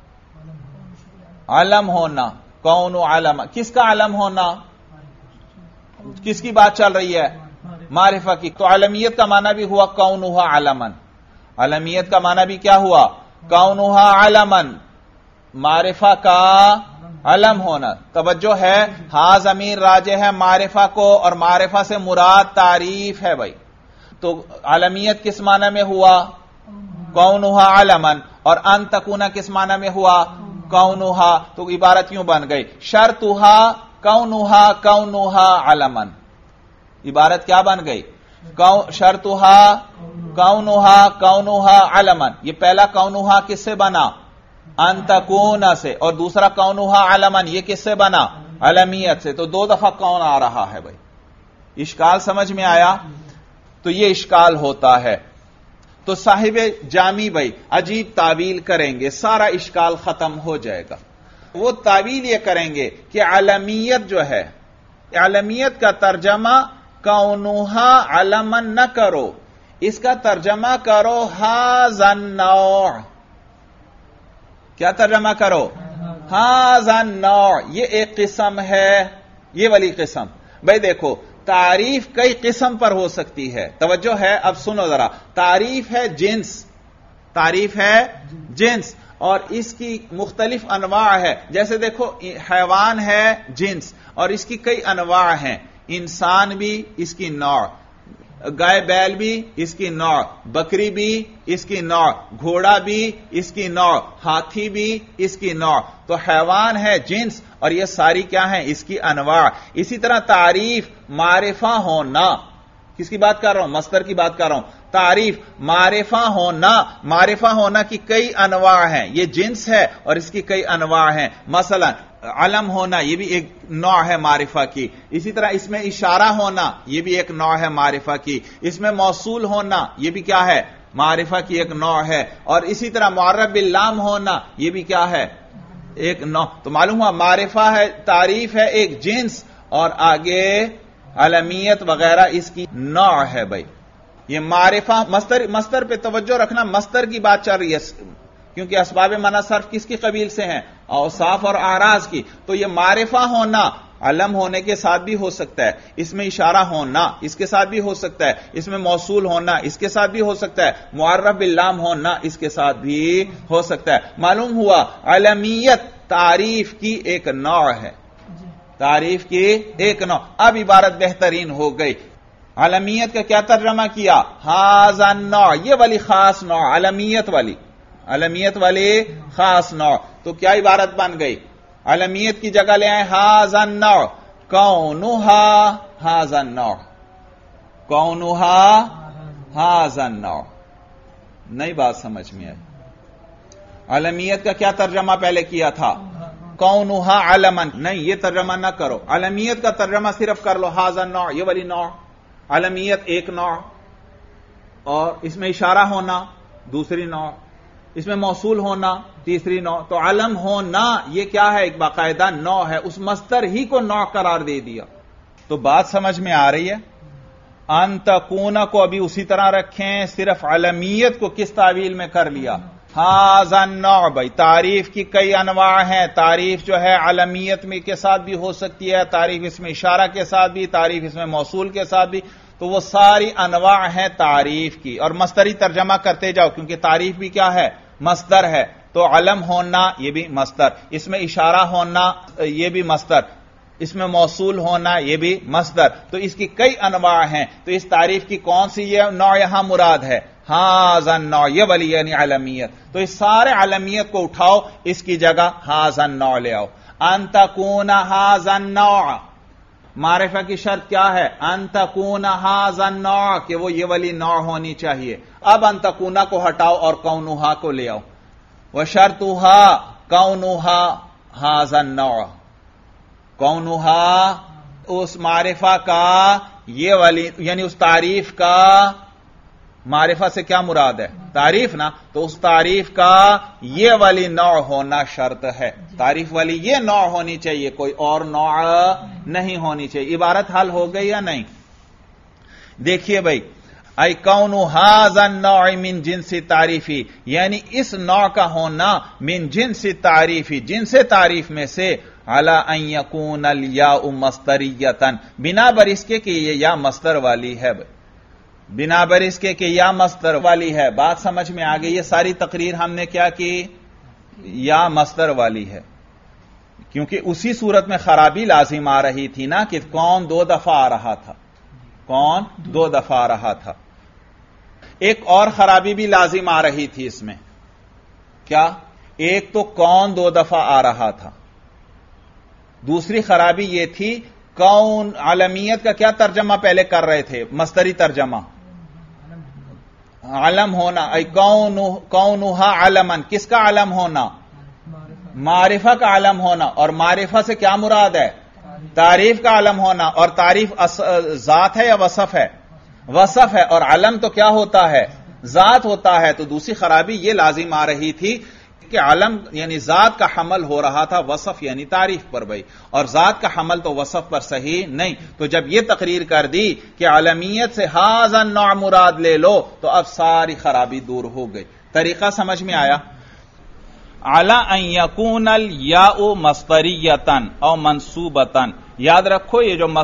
Speaker 1: علم ہونا. کون علم، کس کا علم ہونا؟ کس کی بات چل رہی ہے؟ معرفہ کی. تو علمیت کا معنی بھی ہوا کونھا علمن. علمیت کا معنی بھی کیا ہوا؟ कौनुहा अलमन, मारिफा का अलम होना। तवज्जो है, हा ज़मीर राजे है मारिफा को, और मारिफा से मुराद तारीफ है भाई। तो अलमियत किस माना में हुआ? कौनुहा अलमन। और अन तकूना किस माना में हुआ? कौनुहा। तो इबारत यूं बन गई, शर्तुहा कौनुहा कौनुहा अलमन। इबारत क्या बन गई? शर्तुहा कौनुहा कौनुहा अलमन। ये पहला कौनुहा किससे बना? अंतकूना से। और दूसरा कौनुहा अलमन, ये किससे बना? अलमियत से। तो दो दफा कौन आ रहा है भाई। इश्काल समझ में आया? तो ये इश्काल होता है। तो साहिबे जामी भाई अजीब तावील करेंगे, सारा इश्काल खत्म हो जाएगा। वो तावील ये करेंगे कि अलमियत जो है, अलमियत का तर्जमा कौनुहा अलमन न करो, इसका तर्जमा करो हाज़न नौ। क्या तर्जमा करो? हाज़न नौ। ये एक किस्म है, ये वाली किस्म। भाई देखो, तारीफ कई किस्म पर हो सकती है। तवज्जो है, अब सुनो जरा। तारीफ है जिन्स, तारीफ है जिन्स, और इसकी मुख्तलिफ अनवा है। जैसे देखो, हैवान है जिन्स, और इसकी कई अनवा हैं। इंसान भी इसकी नौ, गाय बैल भी इसकी नौ, बकरी भी इसकी नौ, घोड़ा भी इसकी नौ, हाथी भी इसकी नौ। तो हैवान है जिन्स, और ये सारी क्या है? इसकी अनवा। इसी तरह तारीफ मारिफा होना, किसकी बात कर रहा हूं? मस्तर की बात कर रहा हूं। तारीफ मारिफा होना, मारिफा होना की कई अनवा हैं। ये जिन्स है और इसकी कई अनवा हैं। मसलन अलम होना, यह भी एक नौ है मारिफा की। इसी तरह इसमें इशारा होना, यह भी एक नौ है मारिफा की। इसमें मौसूल होना, यह भी क्या है? मारिफा की एक नौ है। और इसी तरह मुअर्रब बिल लाम होना, यह भी क्या है? एक नौ। तो मालूम हुआ मारिफा है, तारीफ है एक जिन्स, और आगे अलमियत वगैरह इसकी नौ है भाई। ये मारिफा मस्तर पे तवज्जो रखना, मस्तर की बात चल रही है, क्योंकि असबाब मना सर्फ किसकी कबील से हैं? औसाफ और आराज की। तो ये मारिफा होना अलम होने के साथ भी हो सकता है, इसमें इशारा होना इसके साथ भी हो सकता है, इसमें मौसूल होना इसके साथ भी हो सकता है, मुअर्रब बिल लाम होना इसके साथ भी हो सकता है। मालूम हुआ अलमियत तारीफ की एक नौ है, तारीफ की एक नौ। अब इबारत बेहतरीन हो गई। अलमियत का क्या तर्जमा किया? हाज़न नौ, ये वाली खास नौ, अलमियत वाली खास नौ। तो क्या इबारत बन गई? अलमियत की जगह ले आए हाज़न नौ, कौनुहा हाज़न नौ, कौनुहा हाज़न नौ। नई बात समझ में आई। अलमियत का क्या तर्जमा पहले किया था? कौनुहा अलमन। नहीं, ये तर्जमा ना करो। अलमियत का तर्जमा सिर्फ कर लो हाज़न नौ, ये वाली नौ। अलमियत एक नौ, और इसमें इशारा होना दूसरी नौ, इसमें मौसूल होना तीसरी नौ। तो अलम होना ये क्या है? एक बाकायदा नौ है, उस मस्तर ही को नौ करार दे दिया। तो बात समझ में आ रही है? अंतकूना को अभी उसी तरह रखें, सिर्फ अलमियत को किस तावील में कर लिया? हाज़न नौ। भाई तारीफ की कई अनवा हैं। तारीफ जो है अलमियत में के साथ भी हो सकती है, तारीफ इसमें इशारा के साथ भी, तारीफ इसमें मौसूल के साथ भी। तो वो सारी अनवा हैं तारीफ की। और मस्तरी तर्जमा करते जाओ, क्योंकि तारीफ भी क्या है? मस्तर है। तो अलम होना ये भी मस्तर, इसमें इशारा होना ये भी मस्तर, इसमें मौसूल होना ये भी मस्तर। तो इसकी कई अनवा हैं। तो इस तारीफ की कौन सी ये नौ यहां मुराद है? हाज़न नौ, ये वाली यानी अलमियत। तो इस सारे अलमियत को उठाओ, इसकी जगह हाज़न नौ ले आओ। अंतकूना हाज़न नौ, मारिफा की शर्त क्या है? अंतकूना हाज़न नौ, कि वो ये वाली नौ होनी चाहिए। अब अंतकूना को हटाओ और कौनुहा को ले आओ। व शर्तुहा कौनुहा हाज़न नौ, कौनुहा उस मारिफा का ये वाली, यानी उस तारीफ का, मारिफा से क्या मुराद है? तारीफ ना। तो उस तारीफ का ये वाली नौ होना शर्त है। तारीफ वाली ये नौ होनी चाहिए, कोई और नौ नहीं होनी चाहिए। इबारत हल हो गई या नहीं? देखिए भाई, आई कौनु हाज़न नौ मिन जिनसी तारीफी, यानी इस नौ का होना मिन जिनसी तारीफी, जिनसे तारीफ में से, अला अन यकून अल या मस्तरियतन, बिना बर इसके कि ये या मस्तर वाली है। بنا بر اس کے کہ یا مصدر والی ہے. بات سمجھ میں آ گئی؟ یہ ساری تقریر ہم نے کیا کی؟ یا مصدر والی ہے، کیونکہ اسی صورت میں خرابی لازم آ رہی تھی نا کہ کون 2 دفعہ آ رہا تھا، کون 2 دفعہ آ رہا تھا. ایک اور خرابی بھی لازم آ رہی تھی اس میں. کیا؟ ایک تو کون 2 دفعہ آ رہا تھا، دوسری خرابی یہ تھی کون. علمیت کا کیا ترجمہ پہلے کر رہے تھے؟ مصدری ترجمہ، علم ہونا. کونھا علمن، کس کا علم ہونا؟ معرفہ کا علم ہونا. اور معرفہ سے کیا مراد ہے؟ تعریف کا علم ہونا. اور تعریف ذات ہے یا وصف ہے؟ وصف ہے. اور علم تو کیا ہوتا ہے؟ ذات ہوتا ہے. تو دوسری خرابی یہ لازم آ رہی تھی کہ علم یعنی ذات کا حمل ہو رہا تھا وصف یعنی تعریف پر بھائی، اور ذات کا حمل تو وصف پر صحیح نہیں. تو جب یہ تقریر کر دی کہ علمیت سے ھذا النوع مراد لے لو تو اب ساری خرابی دور ہو گئی. طریقہ سمجھ میں آیا؟ علی ان یکون الیاء مصدریۃ او منصوبۃ. یاد رکھو یہ جو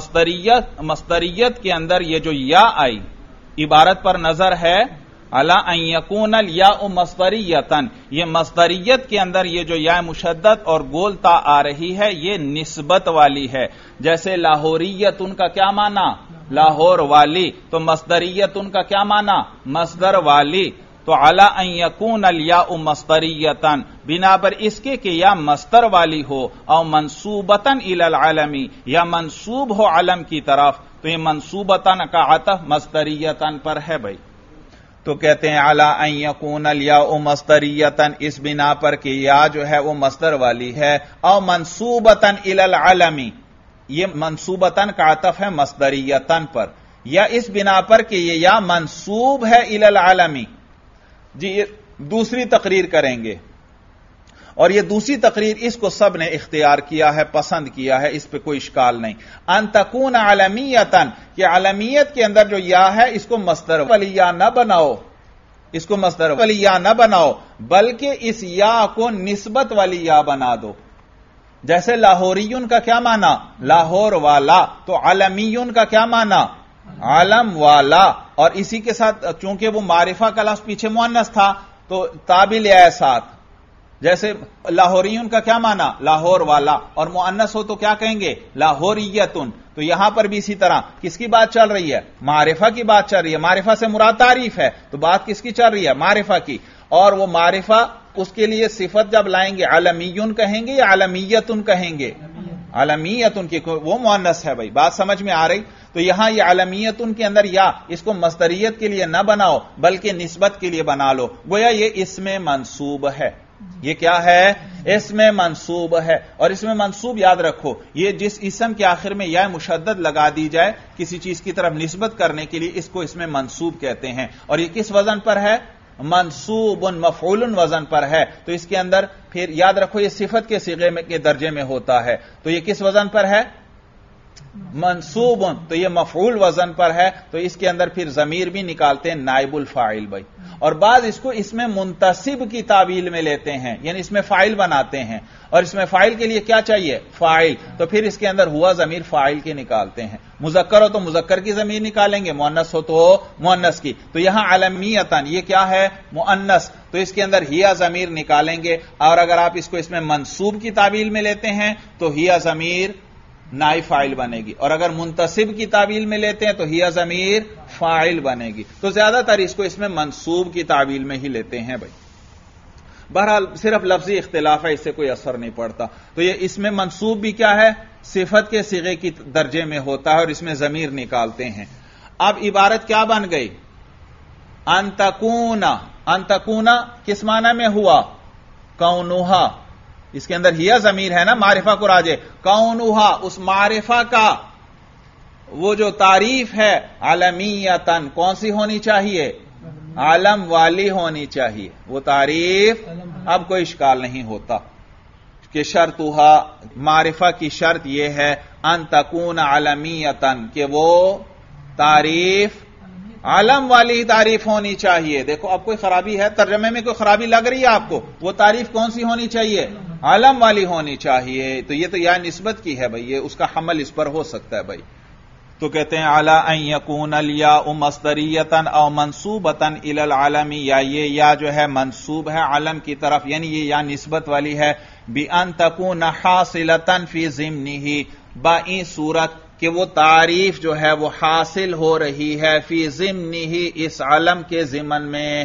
Speaker 1: مصدریت کے اندر یہ جو یا آئی، عبارت پر نظر ہے علی ان یکون الیاء مصدریۃ. یہ مصدریت کے اندر یہ جو یا مشدد اور گول تا آ رہی ہے یہ نسبت والی ہے. جیسے لاہوریت ان کا کیا معنی؟ لاہور والی. تو مصدریت ان کا کیا معنی؟ مصدر والی. تو علی ان یکون الیاء مصدریۃ، بنا پر اس کے کہ یا مصدر والی ہو، او منصوبۃ الی العلم، یا منصوب ہو علم کی طرف. تو یہ منصوبۃ کا عطف مصدریۃ پر ہے بھائی. تو کہتے ہیں علی ان یکون الیاء مصدریۃ، اس بنا پر کہ یا جو ہے وہ مصدر والی ہے، او منصوبۃ الی العلم، یہ منصوبۃ کا عطف ہے مصدریۃ پر، یا اس بنا پر کہ یہ یا منصوب ہے الی العلم. جی یہ دوسری تقریر کریں گے، اور یہ دوسری تقریر اس کو سب نے اختیار کیا ہے، پسند کیا ہے، اس پہ کوئی اشکال نہیں. ان تکون علمیۃ، کہ علمیت کے اندر جو یا ہے اس کو مصدر والی یا نہ بناؤ، اس کو مصدر والی یا نہ بناؤ، بلکہ اس یا کو نسبت والی یا بنا دو. جیسے لاہوریون کا کیا معنی؟ لاہور والا. تو علمیون کا کیا معنی؟ علم والا. اور اسی کے ساتھ چونکہ وہ معرفہ کا لفظ پیچھے مؤنث تھا تو تابع لے آئے ساتھ. جیسے لاہوریون کا کیا معنی؟ لاہور والا. اور مؤنث ہو تو کیا کہیں گے؟ لاہوریتن. تو یہاں پر بھی اسی طرح کس کی بات چل رہی ہے؟ معرفہ کی بات چل رہی ہے. معرفہ سے مراد تعریف ہے، تو بات کس کی چل رہی ہے؟ معرفہ کی. اور وہ معرفہ اس کے لیے صفت جب لائیں گے علمیون کہیں گے یا علمیتن کہیں گے؟ علمیتن کی، وہ مؤنث ہے بھائی. بات سمجھ میں آ رہی؟ تو یہاں یہ علمیتن کے اندر یا اس کو مصدریت کے لیے نہ بناؤ بلکہ نسبت کے لیے بنا لو. گویا یہ اسم منصوب ہے. یہ کیا ہے؟ اسم منصوب ہے. اور اسم منصوب یاد رکھو، یہ جس اسم کے آخر میں یا مشدد لگا دی جائے کسی چیز کی طرف نسبت کرنے کے لیے اس کو اسم منصوب کہتے ہیں. اور یہ کس وزن پر ہے؟ منصوب مفعول وزن پر ہے. تو اس کے اندر پھر یاد رکھو یہ صفت کے صیغے کے درجے میں ہوتا ہے. تو یہ کس وزن پر ہے؟ منصوب. تو یہ مفعول وزن پر ہے. تو اس کے اندر پھر ضمیر بھی نکالتے ہیں نائب الفاعل بھائی. اور بعض اس کو اس میں منتصب کی تعویل میں لیتے ہیں، یعنی اس میں فاعل بناتے ہیں. اور اس میں فاعل کے لیے کیا چاہیے؟ فاعل. تو پھر اس کے اندر ہوا ضمیر فاعل کے نکالتے ہیں. مذکر ہو تو مذکر کی ضمیر نکالیں گے، مؤنث ہو تو مؤنث کی. تو یہاں علمیتن یہ کیا ہے؟ مؤنث. تو اس کے اندر ہیا ضمیر نکالیں گے. اور اگر آپ اس کو اس میں منصوب کی تعویل میں لیتے ہیں تو ہیا ضمیر نائب فاعل بنے گی. اور اگر منتصب کی تعویل میں لیتے ہیں تو ہیا ضمیر فاعل بنے گی. تو زیادہ تر اس کو اس میں منصوب کی تعویل میں ہی لیتے ہیں بھائی. بہرحال صرف لفظی اختلاف ہے، اس سے کوئی اثر نہیں پڑتا. تو یہ اس میں منصوب بھی کیا ہے؟ صفت کے صیغے کی درجے میں ہوتا ہے اور اس میں ضمیر نکالتے ہیں. اب عبارت کیا بن گئی؟ ان تکون. ان تکون کس معنی میں ہوا؟ کونھا. اس کے اندر ہیا ضمیر ہے نا، معرفہ کو راجے. کونھا اس معرفہ کا وہ جو تعریف ہے علمیتن کون سی ہونی چاہیے؟ علم والی ہونی چاہیے. وہ تعریف اب کوئی اشکال نہیں ہوتا کہ شرطھا، معرفہ کی شرط یہ ہے ان تکون علمیتن، کہ وہ تعریف علم والی تعریف ہونی چاہیے. دیکھو اب کوئی خرابی ہے ترجمے میں، کوئی خرابی لگ رہی ہے آپ کو؟ وہ تعریف کون سی ہونی چاہیے؟ علم والی ہونی چاہیے. تو یہ تو یا نسبت کی ہے بھائی، یہ اس کا حمل اس پر ہو سکتا ہے بھائی. تو کہتے ہیں علی ان یکون الیاء مصدریۃ او منصوبۃ الی العلم، یا یہ یا جو ہے منصوب ہے علم کی طرف، یعنی یہ یا نسبت والی ہے، بان تکون حاصلۃ فی ضمنہ، بائی صورت کہ وہ تعریف جو ہے وہ حاصل ہو رہی ہے فی ضمنہ، اس علم کے ضمن میں۔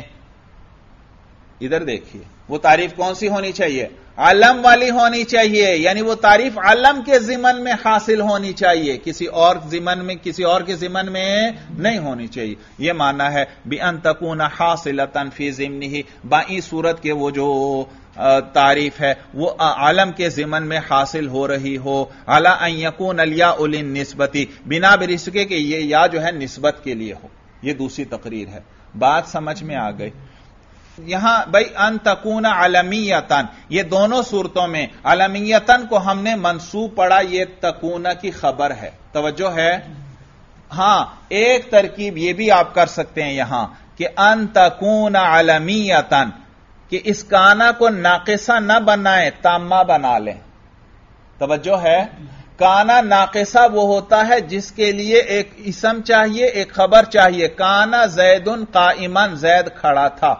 Speaker 1: ادھر دیکھیے وہ تعریف کون سی ہونی چاہیے؟ علم والی ہونی چاہیے، یعنی وہ تعریف علم کے ضمن میں حاصل ہونی چاہیے، کسی اور ضمن میں، کسی اور کے ضمن میں نہیں ہونی چاہیے۔ یہ معنی ہے بِأَن تَكُونَ حَاصِلَةً فِي ضِمْنِهِ، بائی صورت کے وہ جو تعریف ہے وہ علم کے ضمن میں حاصل ہو رہی ہو، عَلَىٰ أَن يَكُونَ الْيَاءُ لِلنِّسْبَةِ، بنا برسکے کہ یہ یا جو ہے نسبت کے لیے ہو۔ یہ دوسری تقریر ہے، بات سمجھ میں آ گئی۔ یہاں بھائی ان تکون علمیتن، یہ دونوں صورتوں میں علمیتن کو ہم نے منصوب پڑھا، یہ تکون کی خبر ہے، توجہ ہے۔ ہاں ایک ترکیب یہ بھی آپ کر سکتے ہیں یہاں کہ ان تکون علمیتن، کہ اس کانا کو ناقصہ نہ بنائیں، تامہ بنا لیں۔ توجہ ہے، کانا ناقصہ وہ ہوتا ہے جس کے لیے ایک اسم چاہیے، ایک خبر چاہیے۔ کانا زید قائما، زید کھڑا تھا۔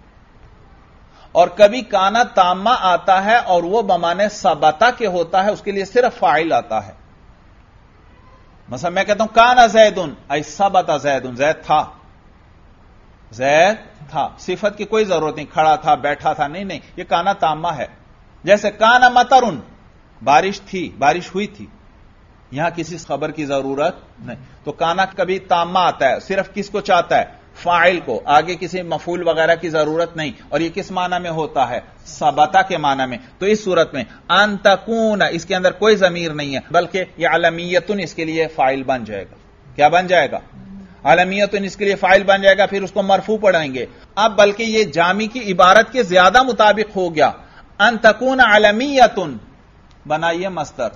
Speaker 1: اور کبھی کانا تامہ آتا ہے اور وہ بمانے ثبتا کے ہوتا ہے، اس کے لیے صرف فاعل آتا ہے۔ مثلا میں کہتا ہوں کانا زیدن، ای ثبتا زیدن، زید تھا، زید تھا، صفت کی کوئی ضرورت نہیں، کھڑا تھا، بیٹھا تھا، نہیں، یہ کانا تامہ ہے۔ جیسے کانا مطرن، بارش تھی، بارش ہوئی تھی، یہاں کسی خبر کی ضرورت نہیں۔ تو کانا کبھی تامہ آتا ہے، صرف کس کو چاہتا ہے؟ فاعل کو، آگے کسی مفعول وغیرہ کی ضرورت نہیں۔ اور یہ کس معنی میں ہوتا ہے؟ ثبتا کے معنی میں۔ تو اس صورت میں ان تکون، اس کے اندر کوئی ضمیر نہیں ہے، بلکہ یہ علمیتن اس کے لیے فاعل بن جائے گا۔ کیا بن جائے گا؟ علمیتن اس کے لیے فاعل بن جائے گا، پھر اس کو مرفوع پڑھیں گے۔ اب بلکہ یہ جامی کی عبارت کے زیادہ مطابق ہو گیا۔ ان تکون علمیتن، بنائیے مصدر،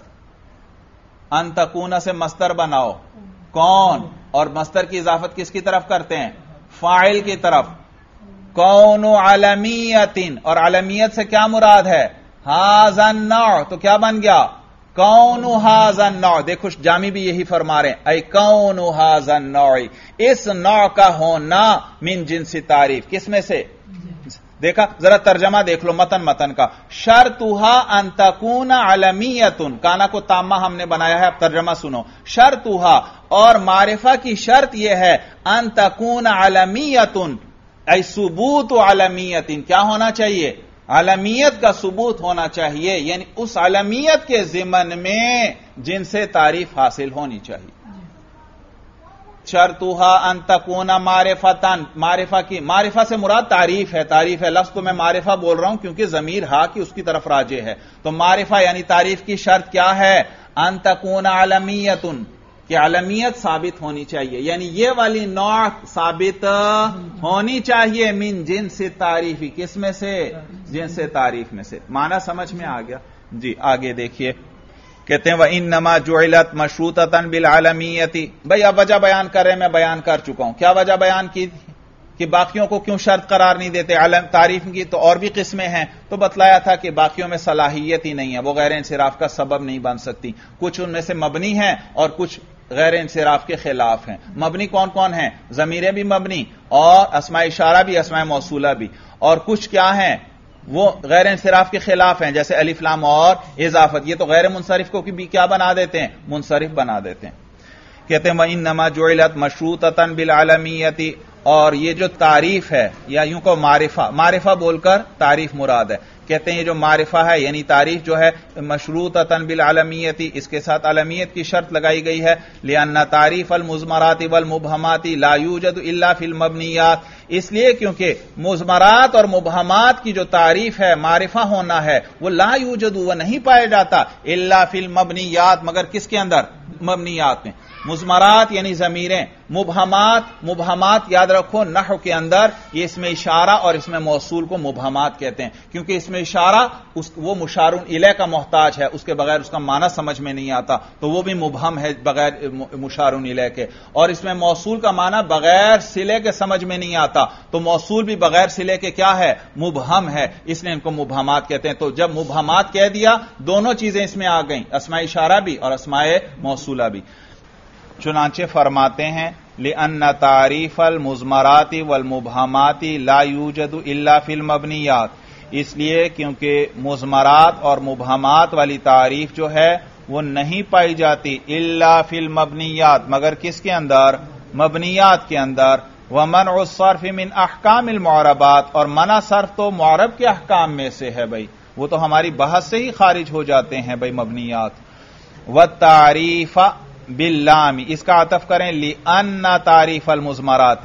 Speaker 1: ان تکون سے مصدر بناؤ، کون؟ اور مصدر کی اضافت کس کی طرف کرتے ہیں؟ فاعل کی طرف۔ کون علمیت، اور علمیت سے کیا مراد ہے؟ ھذا النوع، تو کیا بن گیا؟ کون ھذا النوع۔ دیکھو جامی بھی یہی فرما رہے ہیں، اے کون ھذا النوع، اس نوع کا ہونا، من جنس تعریف، کس میں سے؟ دیکھا، ذرا ترجمہ دیکھ لو متن کا۔ شرطھا ان تکون علمیت، کانا کو تامہ ہم نے بنایا ہے، اب ترجمہ سنو۔ شرطھا، اور معرفہ کی شرط یہ ہے، ان تکون علمیت، ای ثبوت علمیت، کیا ہونا چاہیے؟ علمیت کا ثبوت ہونا چاہیے، یعنی اس علمیت کے ضمن میں جن سے تعریف حاصل ہونی چاہیے۔ شرطھا ان تکون معرفتن، معرفہ کی، معرفہ سے مراد تعریف ہے، تعریف ہے، لفظ تو میں معرفہ بول رہا ہوں کیونکہ ضمیر ہا کی اس کی طرف راجع ہے۔ تو معرفہ یعنی تعریف کی شرط کیا ہے؟ ان تکون علمیت، کہ علمیت ثابت ہونی چاہیے، یعنی یہ والی نوع ثابت ہونی چاہیے، من جنس تعریفی، کس میں سے؟ جنس تعریف میں سے۔ معنی سمجھ میں آ گیا؟ جی آگے دیکھیے، کہتے ہیں وَإِنَّمَا جُعِلَتْ مَشْرُوطَةً بِالْعَلَمِيَّةِ۔ بھئی اب وجہ بیان کر رہے ہیں، میں بیان کر چکا ہوں۔ کیا وجہ بیان کی کہ باقیوں کو کیوں شرط قرار نہیں دیتے؟ علم تعریف کی تو اور بھی قسمیں ہیں، تو بتلایا تھا کہ باقیوں میں صلاحیت ہی نہیں ہے، وہ غیر انصراف کا سبب نہیں بن سکتی۔ کچھ ان میں سے مبنی ہیں اور کچھ غیر انصراف کے خلاف ہیں۔ مبنی کون کون ہیں؟ ضمیریں بھی مبنی، اور اسماء اشارہ بھی، اسماء موصولہ بھی، اور کچھ کیا ہیں؟ وہ غیر انصراف کے خلاف ہیں، جیسے الف لام اور اضافت، یہ تو غیر منصرف کو بھی کیا بنا دیتے ہیں؟ منصرف بنا دیتے ہیں۔ کہتے ہیں وَإِنَّمَا جُعِلَتْ مَشْرُوطَةً بِالْعَلَمِيَّةِ، اور یہ جو تعریف ہے، یا یوں کو معرفہ بول کر تعریف مراد ہے۔ کہتے ہیں یہ جو معرفہ ہے یعنی تعریف جو ہے مشروطۃ بالعلمیت، اس کے ساتھ علمیت کی شرط لگائی گئی ہے، لأن تعریف المضمرات والمبہمات لا یوجد الا فی المبنیات، اس لیے کیونکہ مضمرات اور مبہمات کی جو تعریف ہے، معرفہ ہونا ہے، وہ لا یوجد، وہ نہیں پایا جاتا، الا فی المبنیات، مگر کس کے اندر؟ مبنیات میں۔ مضمرات یعنی ضمیریں، مبہمات یاد رکھو نحو کے اندر یہ اس میں اشارہ اور اس میں موصول کو مبہمات کہتے ہیں، کیونکہ اس میں اشارہ وہ مشار الیہ کا محتاج ہے، اس کے بغیر اس کا معنی سمجھ میں نہیں آتا، تو وہ بھی مبہم ہے بغیر مشار الیہ کے، اور اس میں موصول کا معنی بغیر صلے کے سمجھ میں نہیں آتا، تو موصول بھی بغیر صلے کے کیا ہے؟ مبہم ہے، اس نے ان کو مبہمات کہتے ہیں۔ تو جب مبہمات کہہ دیا، دونوں چیزیں اس میں آ گئیں، اسماء اشارہ بھی اور اسماء موصولہ بھی۔ چنانچہ فرماتے ہیں لِأَنَّ تَعْرِيفَ الْمُضْمَرَاتِ وَالْمُبْهَمَاتِ لَا يُوجَدُ إِلَّا فِي الْمَبْنِيَّاتِ، اس لیے کیونکہ مضمرات اور مبہمات والی تعریف جو ہے وہ نہیں پائی جاتی الا فی المبنیات، مگر کس کے اندر؟ مبنیات کے اندر۔ ومنع الصرف من احکام المعربات، اور منع صرف تو معرب کے احکام میں سے ہے بھائی، وہ تو ہماری بحث سے ہی خارج ہو جاتے ہیں بھائی مبنیات۔ والتعریف باللام، اس کا عطف کریں لأن تعریف المضمرات،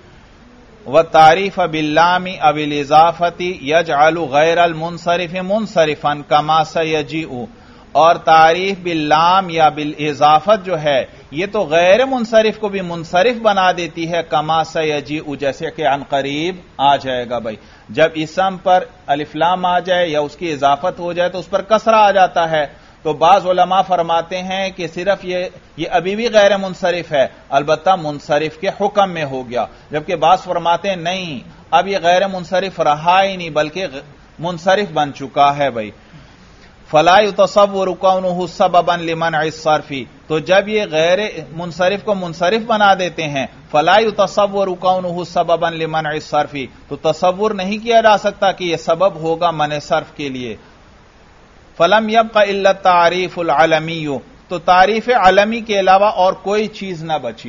Speaker 1: والتعریف باللام او الاضافۃ یجعل غیر المنصرف منصرفا کما سیجیء، اور تعریف باللام یا بالاضافت جو ہے یہ تو غیر منصرف کو بھی منصرف بنا دیتی ہے، کما سیجیء، جیسے کہ عن قریب آ جائے گا بھائی، جب اسم پر الف لام آ جائے یا اس کی اضافت ہو جائے تو اس پر کسرہ آ جاتا ہے، تو بعض علماء فرماتے ہیں کہ صرف یہ ابھی بھی غیر منصرف ہے، البتہ منصرف کے حکم میں ہو گیا، جبکہ بعض فرماتے ہیں نہیں اب یہ غیر منصرف رہا ہی نہیں بلکہ منصرف بن چکا ہے بھائی۔ فلا يتصور كونه سببا لمنع الصرف، تو جب یہ غیر منصرف کو منصرف بنا دیتے ہیں فلا يتصور كونه سببا لمنع الصرف، تو تصور نہیں کیا جا سکتا کہ یہ سبب ہوگا منع صرف کے لیے۔ فلم يبق الا التعریف العلمی، تو تعریف علمی کے علاوہ اور کوئی چیز نہ بچی۔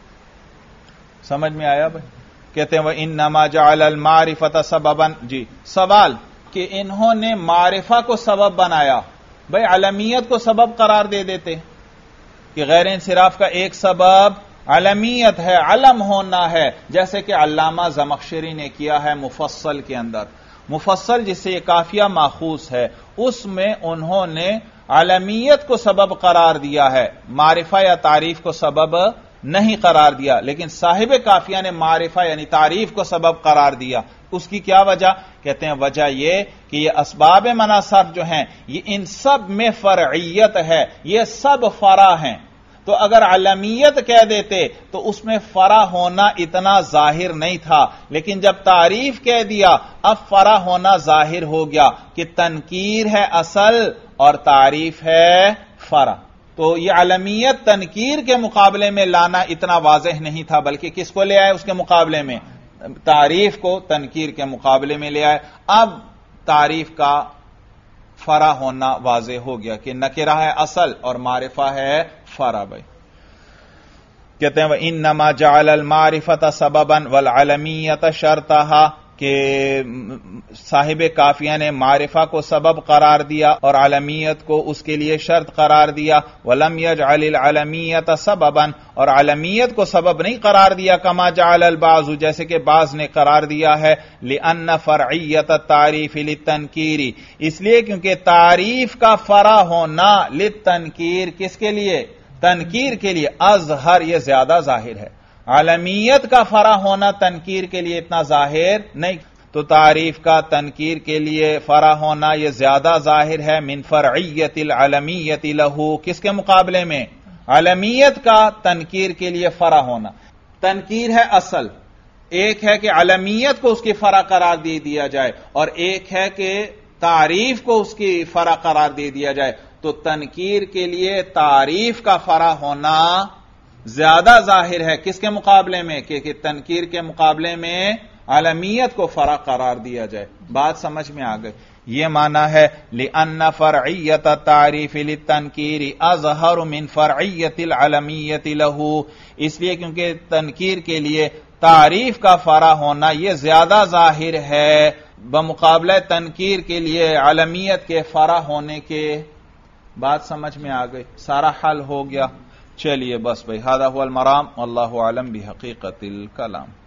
Speaker 1: سمجھ میں آیا بھائی؟ کہتے ہیں وَإِنَّمَا جَعَلَ الْمَعْرِفَةَ سَبَبًا، جی سوال کہ انہوں نے معرفہ کو سبب بنایا، بھائی علمیت کو سبب قرار دے دیتے کہ غیر انصراف کا ایک سبب علمیت ہے، علم ہونا ہے، جیسے کہ علامہ زمخشری نے کیا ہے مفصل کے اندر، مفصل جس سے یہ کافیہ ماخوذ ہے، اس میں انہوں نے علمیت کو سبب قرار دیا ہے، معرفہ یا تعریف کو سبب نہیں قرار دیا، لیکن صاحب کافیہ نے معرفہ یعنی تعریف کو سبب قرار دیا۔ اس کی کیا وجہ؟ کہتے ہیں وجہ یہ کہ یہ اسباب منع صرف جو ہیں یہ ان سب میں فرعیت ہے، یہ سب فرع ہیں، تو اگر علمیت کہہ دیتے تو اس میں فرع ہونا اتنا ظاہر نہیں تھا، لیکن جب تعریف کہہ دیا اب فرع ہونا ظاہر ہو گیا کہ تنکیر ہے اصل اور تعریف ہے فرع۔ تو یہ علمیت تنکیر کے مقابلے میں لانا اتنا واضح نہیں تھا، بلکہ کس کو لے آئے اس کے مقابلے میں؟ تعریف کو تنکیر کے مقابلے میں لے آئے۔ اب تعریف کا فرع ہونا واضح ہو گیا کہ نکرہ ہے اصل اور معرفہ ہے فرع بھائی۔ کہتے ہیں وَإِنَّمَا جَعَلَ الْمَعْرِفَةَ سَبَبًا وَالْعَلَمِيَّةَ شَرْطَهَا، کہ صاحب کافیہ نے معرفہ کو سبب قرار دیا اور علمیت کو اس کے لیے شرط قرار دیا، وَلَمْ يَجْعَلِ الْعَلَمِيَّةَ سَبَبًا، اور علمیت کو سبب نہیں قرار دیا کما جعل البعض، جیسے کہ بعض نے قرار دیا ہے، لِأَنَّ فَرْعِيَّةَ التَّعْرِيفِ لِلتَّنْكِيرِ، اس لیے کیونکہ تعریف کا فرع ہونا للتنکیر کس کے لیے؟ تنکیر کے لیے، اظہر یہ زیادہ ظاہر ہے، علمیت کا فرع ہونا تنکیر کے لیے اتنا ظاہر نہیں، تو تعریف کا تنکیر کے لیے فرع ہونا یہ زیادہ ظاہر ہے من فرعیت العلمیت لہو، کس کے مقابلے میں؟ علمیت کا تنکیر کے لیے فرع ہونا۔ تنکیر ہے اصل، ایک ہے کہ علمیت کو اس کی فرع قرار دے دیا جائے اور ایک ہے کہ تعریف کو اس کی فرع قرار دے دیا جائے، تو تنکیر کے لیے تعریف کا فرع ہونا زیادہ ظاہر ہے کس کے مقابلے میں؟ کہ تنکیر کے مقابلے میں علمیت کو فرع قرار دیا جائے۔ بات سمجھ میں آ گئی؟ یہ معنی ہے لِأَنَّ فَرْعِيَّةَ التَّعْرِيفِ لِلتَّنْكِيرِ أَظْهَرُ مِنْ فَرْعِيَّةِ الْعَلَمِيَّةِ لَهُ، اس لیے کیونکہ تنکیر کے لیے تعریف کا فرع ہونا یہ زیادہ ظاہر ہے بمقابلہ تنکیر کے لیے علمیت کے فرع ہونے کے۔ بات سمجھ میں آ گئی؟ سارا حل ہو گیا؟ چلیے بس بھائی، ھذا ھو المرام واللہ اعلم بحقیقت الکلام۔